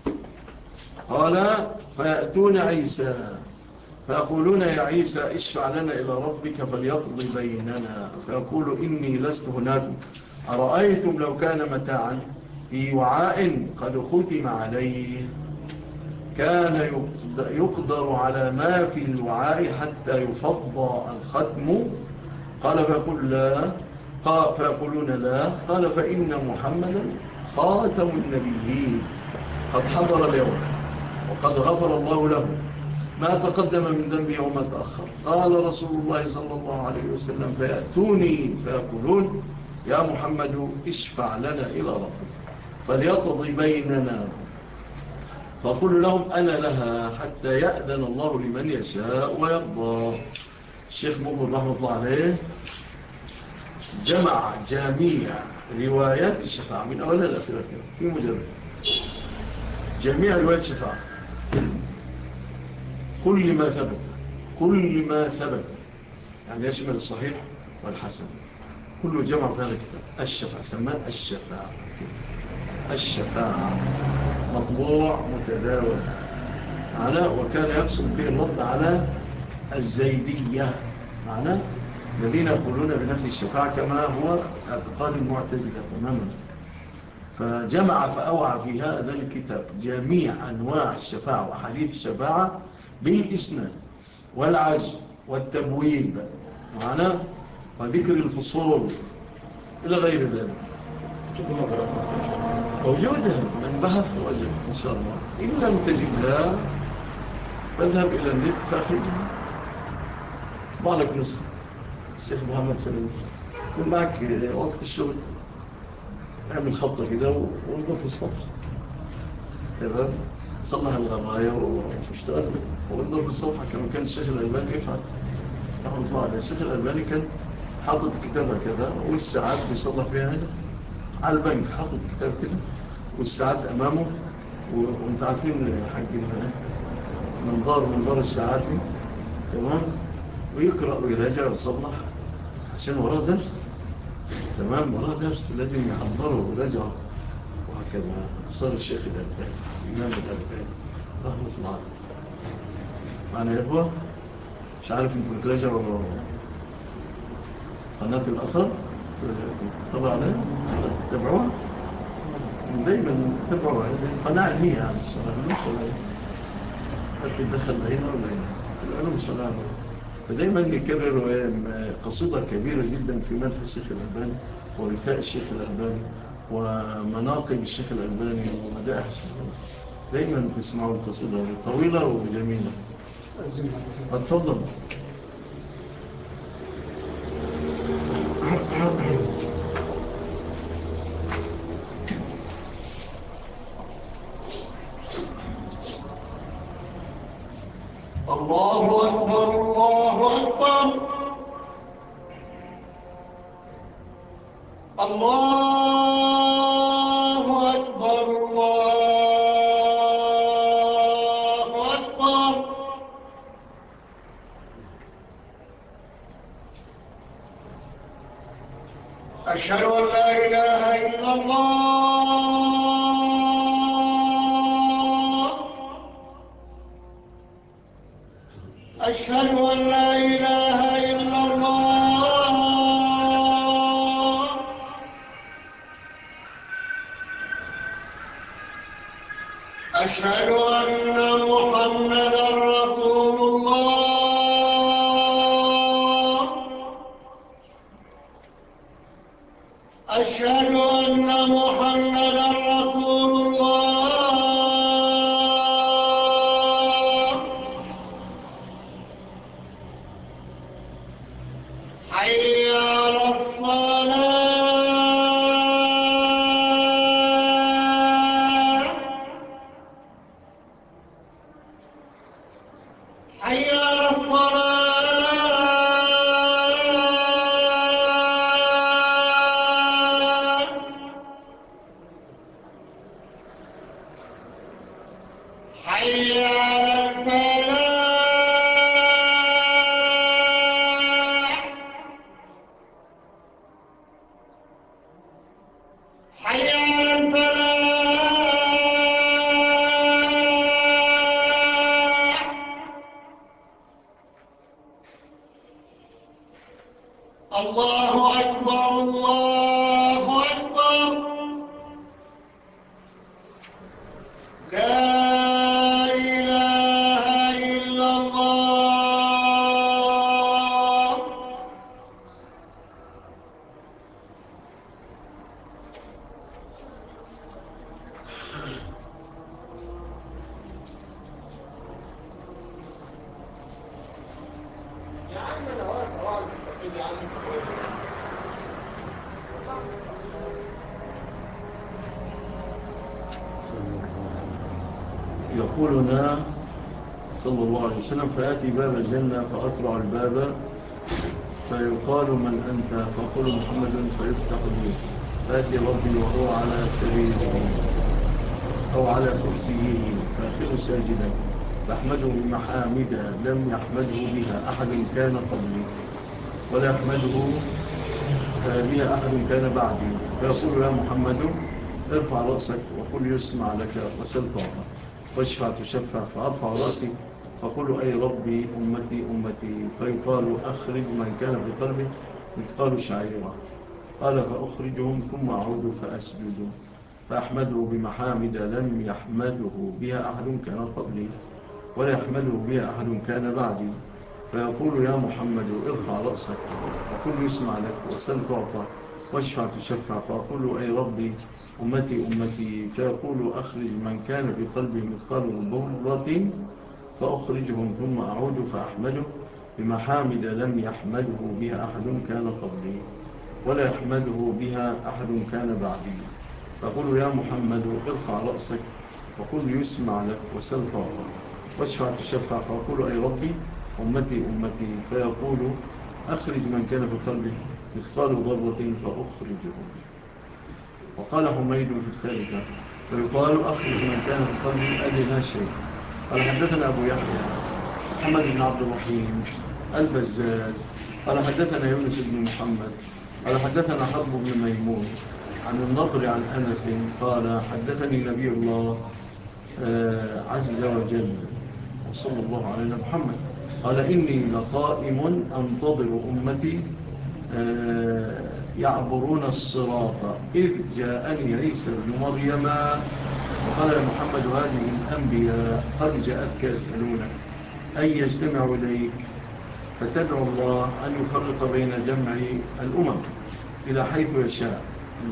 قال فيأتون عيسى فيقولون يا عيسى اشفع لنا إلى ربك فليقضي بيننا فيقول إني لست هناك أرأيتم لو كان متاعا في وعاء قد ختم عليه كان يقدر على ما في الوعاء حتى يفضى الختم قال فيقول لا قال فيقولون لا قال فإن محمدا خاتم النبيين قد حضر اليوم وقد غفر الله له ما تقدم من ذنبه وما تأخر قال رسول الله صلى الله عليه وسلم فيأتوني فيقولون يا محمد اشفع لنا إلى ربك فليقضي بيننا فقل لهم أنا لها حتى يأذن الله لمن يشاء ويرضى. الشيخ مقبل رحمة الله عليه جمع جميع روايات الشفاعة من أولها الأخيرة في مجرد جميع روايات الشفاعة كل ما ثبت كل ما ثبت يعني يشمل الصحيح والحسن كله جمع في هذا الكتاب الشفاعة سماه الشفاعة الشفاعة مطبوع متداول على وكان يقصد به الرد على الزيدية معناه الذين يقولون بنفي الشفاعة كما هو اعتقاد المعتزلة تماما فجمع فأوعى في هذا الكتاب جميع أنواع الشفاعة وحديث الشفاعة بالإسناد والعزم والتبويب معناه وذكر الفصول إلى غير ذلك موجودة من بحث وجد إن شاء الله إن لم تجدها فاذهب إلى النت فأخرجها اطبع لك نسخة الشيخ محمد سليم يكون معك وقت الشغل اعمل خطة كده وانظر في الصفحة تمام صلح الغراية واشتغل وانظر في الصفحة كما كان الشيخ الألباني يفعل رحمة الله عليه الشيخ الألباني كان حاطط كتابة كذا والساعات بيصلح فيها هنا على البنك حاطط كتاب كده والساعات أمامه وانت عارفين حق منظار منظار الساعات تمام ويقرأ ويراجع ويصلح عشان وراه درس. تمام، وراه درس لازم يحضره ويراجعه. وهكذا صار الشيخ الألباني الإمام الألباني رحمة الله عليه. معنا يا إخوة؟ مش عارف انتم بتراجعوا قناة الأثر طبعا عليها تتابعوها دايما تتابعوها. قناة علمية يعني الصراحة مش علمية تتدخل هنا ولا هنا العلوم الصراحة. فدايما يكرروا قصيدة كبيرة جدا في مدح الشيخ الألباني ورثاء الشيخ الألباني ومناقب الشيخ الألباني ومدائح الشيخ الألباني. دايما تسمعوا القصيدة طويلة وجميلة. اتفضل. الله أكبر الله أكبر الله أكبر الله أكبر أشهد أن لا إله إلا الله أشهد أن لا إله إلا الله أشهد أن محمدا رسول الله أشهد أن محمدا رسول الله حي على الصلاة حي على الصلاة حي على الفلاح حي على الفلاح الله أكبر الله أكبر لا إله إلا الله يا عم انا واقف واقف مستقيم يا عم. يقول لنا صلى الله عليه وسلم فآتي باب الجنة فأقرع الباب فيقال من أنت فأقول محمد فيفتح لي فآتي ربي وهو على سريره أو على كرسيه فأخذ ساجدا فأحمده بمحامد لم يحمده بها أحد كان قبلي ولا يحمده بها أحد كان بعدي فيقول يا محمد ارفع رأسك وقل يسمع لك وسل تعطى واشفع تشفع فأرفع رأسي فقل أي ربي أمتي أمتي فيقال أخرج من كان في قلبه مثقال شعيرة قال فأخرجهم ثم أعود فأسجد فأحمده بمحامد لم يحمده بها أحد كان قبلي ولا يحمده بها أحد كان بعدي فيقول يا محمد ارفع رأسك وقل يسمع لك وسل تعطى واشفع تشفع فأقول أي ربي أمتي أمتي فيقول أخرج من كان في قلبه مثقال ذرة فأخرجهم ثم أعود فأحمده بمحامد لم يحمده بها أحد كان قبلي ولا يحمده بها أحد كان بعدي فأقول يا محمد ارفع رأسك وقل يسمع لك وسل تعطى واشفع تشفع فأقول أي ربي أمتي أمتي فيقول أخرج من كان في قلبه مثقال ذرة فأخرجهم. وقال حميد في الثالثة ويقال أخرج من كان في قلبه أدنى شيء. قال حدثنا أبو يحيى محمد بن عبد الرحيم البزاز قال حدثنا يونس بن محمد قال حدثنا حرب بن ميمون عن النضر عن أنس قال حدثني نبي الله عز وجل وصلى الله على محمد قال إني لقائم أنتظر أمتي يعبرون الصراط إذ جاءني عيسى بن مريم وقال يا محمد هذه الأنبياء قد جاءتك يسألونك أن يجتمع إليك فتدعو الله أن يفرق بين جمع الأمم إلى حيث يشاء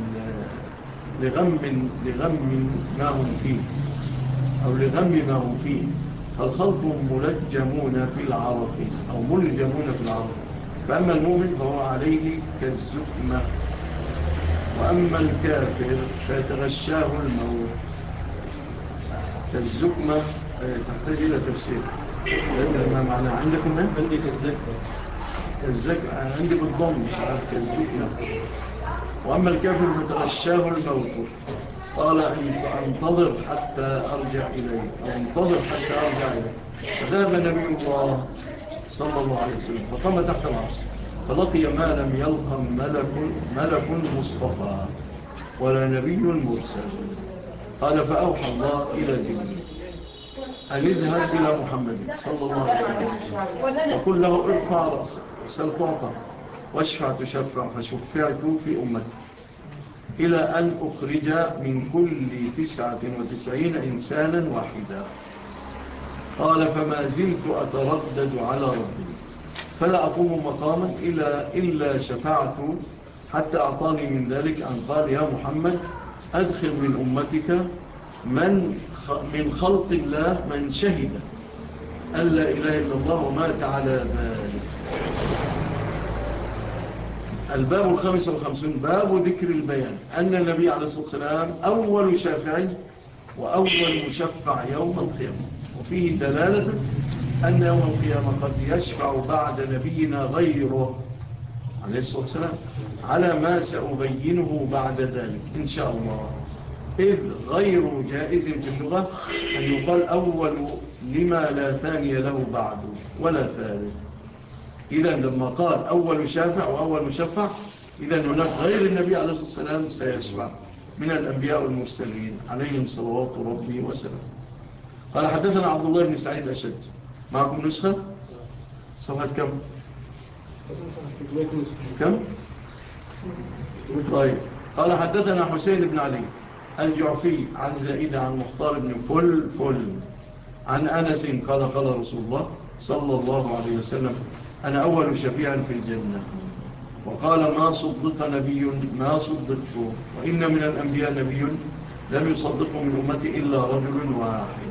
لغم, لغم ما هم فيه أو لغم ما هم فيه فالخلق ملجمون في العرق أو ملجمون في العرق فأما المؤمن فهو عليه كالزكمة وأما الكافر فيتغشاه الموت. كالزكمة تحتاج إلى تفسير لأن ما معنى عندكم ما؟ عندي كالزكمة كالزكمة أنا عندي بالضم مش عارف كالزكمة. وأما الكافر فتغشاه الموت قال انتظر حتى أرجع إليه أو انتظر حتى أرجع إليه فذهب نبي الله صلى الله عليه وسلم فقام تحت العرش فلقي ما لم يلقى ملك, ملك مصطفى ولا نبي مرسل قال فأوحى الله إلى جبريل أن اذهب إلى محمد صلى الله عليه وسلم وقل له ارفع رأسك وسل تعطى واشفع تشفع فشفعت في أمتي إلى أن أخرج من كل تسعة وتسعين إنسانا واحدا قال فما زلت أتردد على ربي فلا أقوم مقاما إلا, إلا شفعت حتى أعطاني من ذلك أن قال يا محمد أدخل من أمتك من, من خلق الله من شهد أن لا إله إلا الله ومات على ذلك. الباب الخامس والخمسون باب ذكر البيان أن النبي عليه الصلاة والسلام أول شافع وأول مشفع يوم القيامة وفيه دلالة أن يوم القيامة قد يشفع بعد نبينا غيره عليه الصلاة والسلام على ما سأبينه بعد ذلك إن شاء الله. إذ غير جائز في اللغة أن يقال أول لما لا ثاني له بعد ولا ثالث. إذا لما قال أول شافع وأول مشفع إذا هناك غير النبي عليه الصلاة والسلام سيشفع من الأنبياء والمرسلين عليهم صلوات ربي وسلام. قال حدثنا عبد الله بن سعيد الأشج معكم نسخة صفحة كم كم طيب. قال حدثنا حسين بن علي الجعفي عن زائدة عن مختار بن فل فل عن أنس قال قال رسول الله صلى الله عليه وسلم أنا أول شفيع في الجنة وقال ما صدق نبي ما صدقته وإن من الأنبياء نبي لم يصدقه من أمتي إلا رجل واحد.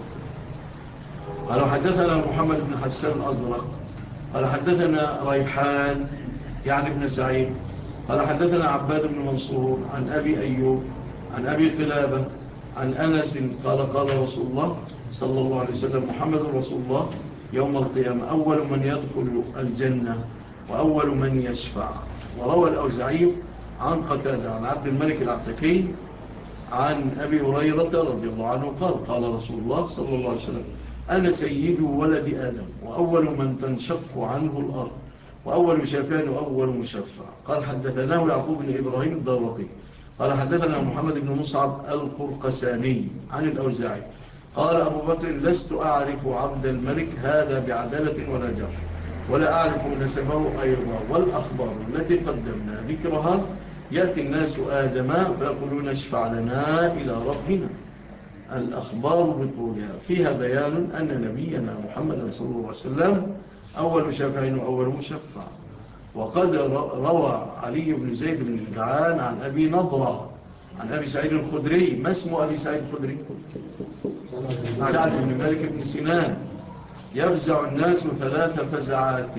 قال حدثنا محمد بن حسان الأزرق قال حدثنا ريحان يعني ابن سعيد قال حدثنا عباد بن منصور عن أبي أيوب عن أبي قلابة عن أنس قال قال رسول الله صلى الله عليه وسلم محمد رسول الله يوم القيامة أول من يدخل الجنة وأول من يشفع. وروى الأوزعي عن قتادة عن عبد الملك العتكي عن أبي هريرة رضي الله عنه قال قال رسول الله صلى الله عليه وسلم أنا سيد ولد آدم وأول من تنشق عنه الأرض وأول شافع وأول مشفع. قال حدثناه يعقوب بن إبراهيم الدورقي قال حدثنا محمد بن مصعب القرقساني عن الأوزاعي قال أبو بكر لست أعرف عبد الملك هذا بعدالة ولا جرح ولا أعرف نسبه أيضا والأخبار التي قدمنا ذكرها يأتي الناس آدم فيقولون اشفع لنا إلى ربنا. الأخبار بطولها فيها بيان أن نبينا محمد صلى الله عليه وسلم أول شافع وأول مشفع. وقد روى علي بن زيد بن جدعان عن أبي نضرة عن أبي سعيد الخدري. ما اسم أبي سعيد الخدري؟ سعد بن مالك بن سنان يفزع الناس ثلاث فزعات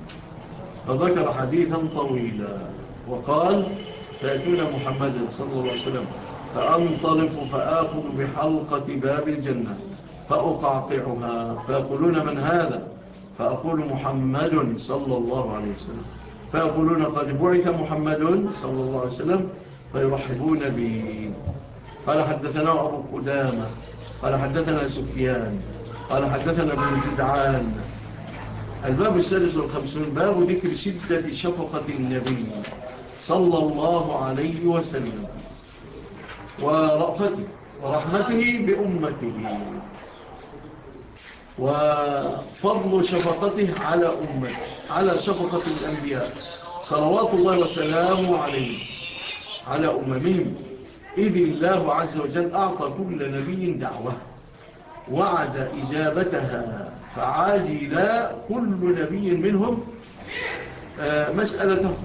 فذكر حديثا طويلا وقال فيأتون محمد صلى الله عليه وسلم فأنطلق فآخذ بحلقة باب الجنة فأقعقعها فيقولون من هذا فأقول محمد صلى الله عليه وسلم فيقولون قد بعث محمد صلى الله عليه وسلم فيرحبون به. قال حدثنا أبو قدامة قال حدثنا سفيان قال حدثنا ابن جدعان الباب السادس والخمسون باب ذكر شدة شفقة النبي صلى الله عليه وسلم ورأفته ورحمته بأمته وفضل شفقته على أمته على شفقة الأنبياء صلوات الله وسلامه عليه على أممهم، إذ الله عز وجل أعطى كل نبي دعوة وعد إجابتها فعاجل كل نبي منهم مسألته،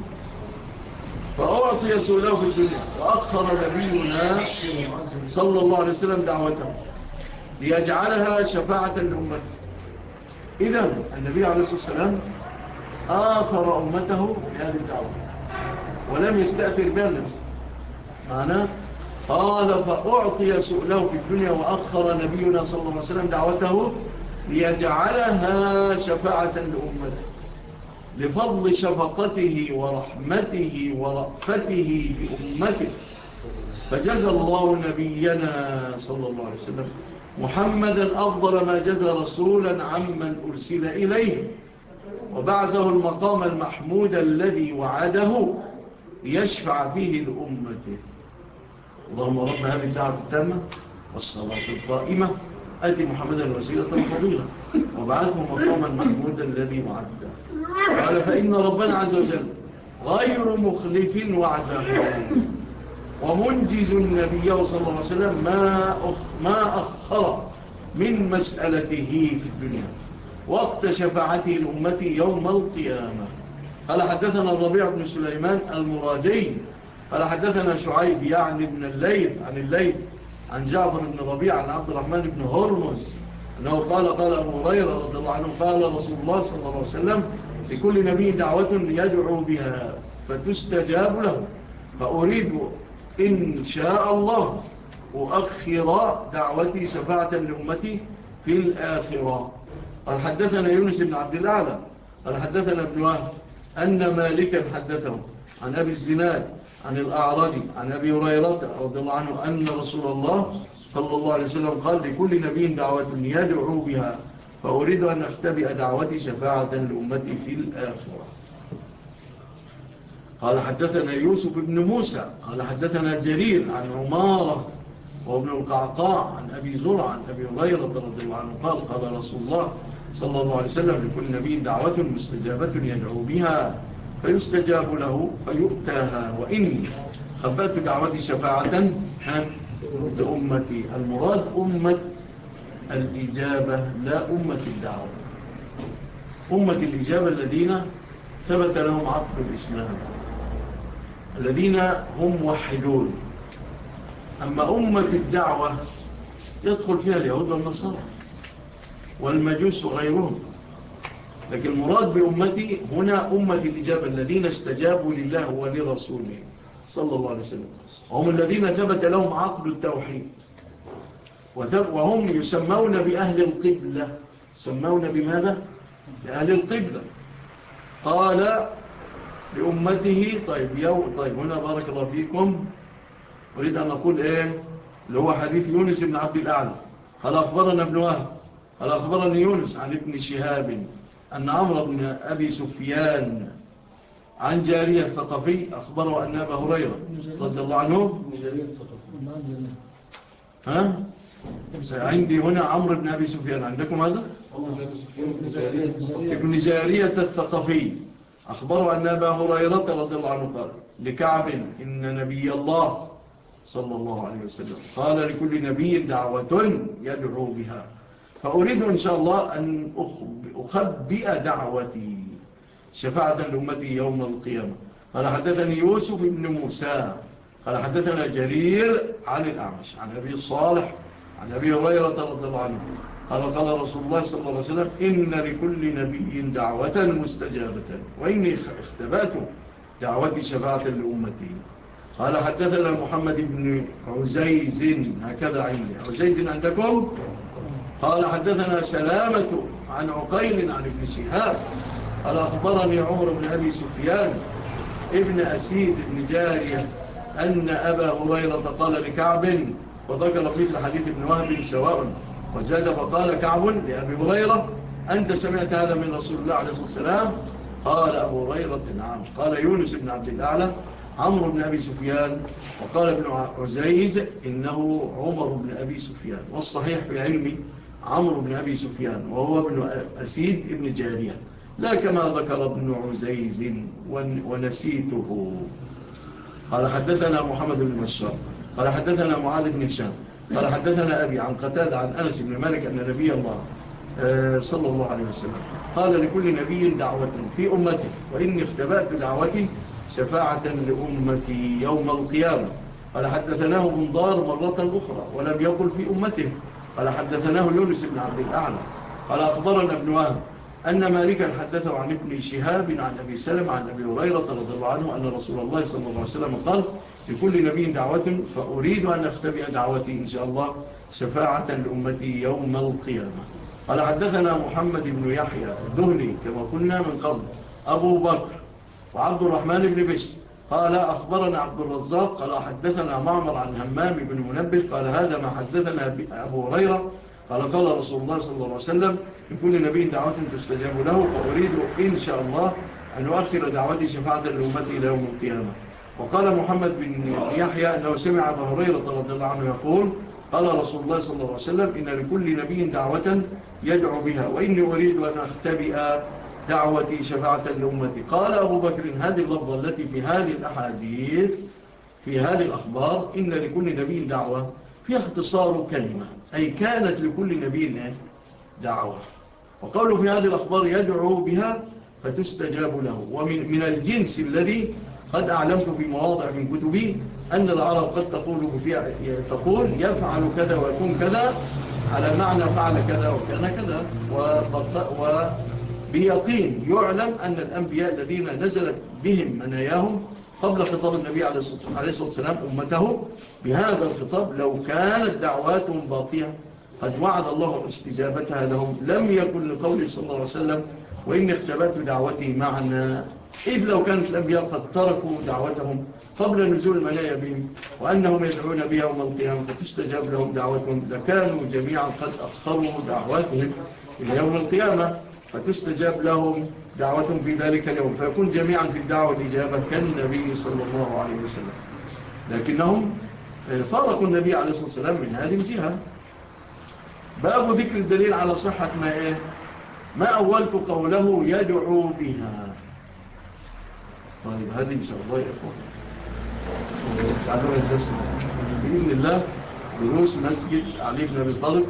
فأعطي سؤاله في الدنيا وأخر نبينا صلى الله عليه وسلم دعوته ليجعلها شفاعة لأمته. إذن النبي عليه الصلاة والسلام آخر أمته بهذه الدعوة ولم يستأثر بها نفسه. معناه قال فأعطي سؤاله في الدنيا وأخر نبينا صلى الله عليه وسلم دعوته ليجعلها شفاعة لأمته لفضل شفقته ورحمته ورأفته بأمته. فجزى الله نبينا صلى الله عليه وسلم محمدا أفضل ما جزى رسولا عمن أرسل إليه وبعثه المقام المحمود الذي وعده ليشفع فيه لأمته. اللهم رب هذه الدعوة التامة والصلاة القائمة آتي محمدا الوسيلة الفضيلة وبعثه مقاما محمودا الذي وعده. قال فإن ربنا عز وجل غير مخلف وعده ومنجز النبي صلى الله عليه وسلم ما ما أخر من مسألته في الدنيا وقت شفاعته لأمته يوم القيامة. قال حدثنا الربيع بن سليمان المرادي قال حدثنا شعيب يعني بن الليث عن الليث عن جعفر بن ربيع عن عبد الرحمن بن هرمز أنه قال قال أبو هريرة رضي الله عنه قال رسول الله صلى الله عليه وسلم لكل نبي دعوة يدعو بها فتستجاب له فأريد إن شاء الله أؤخر دعوتي شفاعة لأمتي في الآخرة. قال حدثنا يونس بن عبد الأعلى قال حدثنا ابن وهب أن مالكا حدثه عن أبي الزناد عن الأعرج عن أبي هريرة رضي الله عنه أن رسول الله صلى الله عليه وسلم قال لكل نبي دعوة يدعو بها فأريد أن أختبئ دعوتي شفاعة لأمتي في الآخرة. قال حدثنا يوسف بن موسى قال حدثنا جرير عن عمارة وابن القعقاع عن أبي زرع عن أبي هريرة رضي الله عنه قال قال رسول الله صلى الله عليه وسلم لكل نبي دعوة مستجابة يدعو بها فيستجاب له فيؤتاها وإني خبأت دعوتي شفاعة لأمتي. المراد أمة الإجابة لا أمة الدعوة. أمة الإجابة الذين ثبت لهم عقد الإسلام الذين هم موحدون. أما أمة الدعوة يدخل فيها اليهود والنصارى والمجوس وغيرهم، لكن المراد بأمتي هنا أمة الإجابة الذين استجابوا لله ولرسوله صلى الله عليه وسلم هم الذين ثبت لهم عقد التوحيد وهم يسمون بأهل القبلة. يسمون بماذا؟ بأهل القبلة. قال لأمته طيب يو طيب هنا بارك الله فيكم أريد أن أقول إيه اللي هو حديث يونس بن عبد الأعلى قال أخبرنا ابن وهب قال أخبرني يونس عن ابن شهاب أن عمرو بن أبي سفيان عن جارية الثقفي أخبره أن أبا هريرة رضي الله عنه ها عندي هنا عمرو بن أبي سفيان عندكم هذا ابن جارية الثقفي أخبره أن أبا هريرة رضي الله عنه قال لكعب إن نبي الله صلى الله عليه وسلم قال لكل نبي دعوة يدعو بها فأريد إن شاء الله أن أخبئ دعوتي شفاعة لأمتي يوم القيامة. قال حدثني يوسف بن موسى قال حدثنا جرير عن الأعمش عن أبي الصالح عن أبي هريرة رضي الله عنه قال قال رسول الله صلى الله عليه وسلم إن لكل نبي دعوة مستجابة وإني اختبأت دعوتي شفاعة لأمتي. قال حدثنا محمد بن عزيز هكذا عندي عزيز عندكم قال حدثنا سلامة عن عقيل عن ابن شهاب قال أخبرني عمر بن أبي سفيان ابن أسيد بن جارية أن أبا هريرة قال لكعب وذكر مثل حديث ابن وهب سواء وزاد فقال كعب لأبي هريرة أنت سمعت هذا من رسول الله عليه الصلاة والسلام؟ قال أبو هريرة نعم. قال يونس بن عبد الأعلى عمرو بن أبي سفيان. وقال ابن عزيز إنه عمر بن أبي سفيان. والصحيح في علمي عمرو بن أبي سفيان وهو ابن أسيد ابن جارية، لا كما ذكر ابن عزيز ونسيته. قال حدثنا محمد بن بشار قال حدثنا معاذ بن هشام قال حدثنا أبي عن قتادة عن أنس بن مالك أن نبي الله صلى الله عليه وسلم قال لكل نبي دعوة في أمته وإني اختبأت دعوتي شفاعة لأمتي يوم القيامة. قال حدثناه بنضار مرة أخرى ولم يقل في أمته. قال حدثناه يونس بن عبد الأعلى قال أخبرنا ابن وهب أن مالكا حدثه عن ابن شهاب عن أبي سلم عن أبي هريرة رضي الله عنه أن رسول الله صلى الله عليه وسلم قال لكل نبي دعوة فأريد أن أختبئ دعوتي إن شاء الله شفاعة لأمتي يوم القيامة. قال حدثنا محمد بن يحيى الذهلي كما قلنا من قبل أبو بكر وعبد الرحمن بن بشر قال أخبرنا عبد الرزاق قال حدثنا معمر عن همام بن منبه قال هذا ما حدثنا أبو هريرة قال قال رسول الله صلى الله عليه وسلم لكل نبي دعوة تستجاب له فأريد إن شاء الله أن أؤخر دعوتي شفاعة لأمتي إلى يوم القيامة. وقال محمد بن يحيى أنه سمع أبو هريرة رضي الله عنه يقول قال رسول الله صلى الله عليه وسلم إن لكل نبي دعوة يدعو بها وإني أريد أن أختبئ دعوتي شفاعة لأمتي. قال أبو بكر هذه اللفظة التي في هذه الأحاديث في هذه الأخبار إن لكل نبي دعوة فيها اختصار كلمة أي كانت لكل نبي دعوة. وقوله في هذه الأخبار يدعو بها فتستجاب له. ومن من الجنس الذي قد أعلمت في مواضع من كتبي أن العرب قد تقول, تقول يفعل كذا ويكون كذا على معنى فعل كذا وكان كذا. وبيقين يعلم أن الأنبياء الذين نزلت بهم مناياهم قبل خطاب النبي عليه الصلاة والسلام أمته بهذا الخطاب لو كانت دعواتهم باقية قد وعد الله استجابتها لهم لم يكن لقوله صلى الله عليه وسلم وإن اختبأت دعوتي معنا، إذ لو كانت الأنبياء قد تركوا دعوتهم قبل نزول المنايا بهم وأنهم يدعون بها يوم القيامة فتستجاب لهم دعوتهم لكانوا جميعا قد أخروا دعواتهم إلى يوم القيامة فتستجاب لهم دعوتهم في ذلك اليوم فيكون جميعا في الدعوة والإجابة كالنبي صلى الله عليه وسلم. لكنهم فارقوا النبي عليه الصلاة والسلام من هذه الجهة. باب ذكر الدليل على صحة ما إيه ما أولت قوله يدعو بها. طيب هذه إن شاء الله يا إخوان تعالوا الدرس بإذن الله دروس مسجد علي بن أبي طالب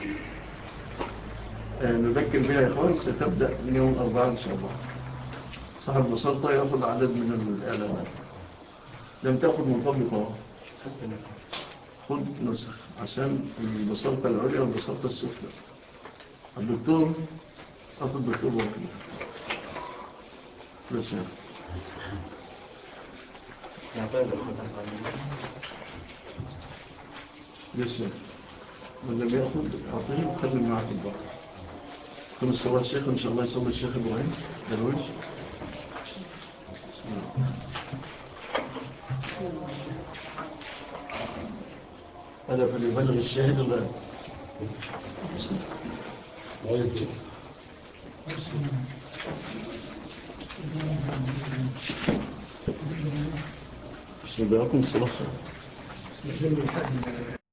نذكر بها يا إخوان ستبدأ من يوم الأربعاء إن شاء الله. صاحب بساطة يأخذ عدد من الإعلانات لم تأخذ مطبقة خذ نسخ عشان البساطة العليا والبساطة السفلى. الدكتور أخذ الدكتور وكيل لا شيء لا شيء واللي بيأخذ أعطيه خلي معك البعض. كم الصلاة الشيخ إن شاء الله يصلي الشيخ إبراهيم درويش. هذا فليبلغ الشاهد الله. بسم الله الرحمن الرحيم.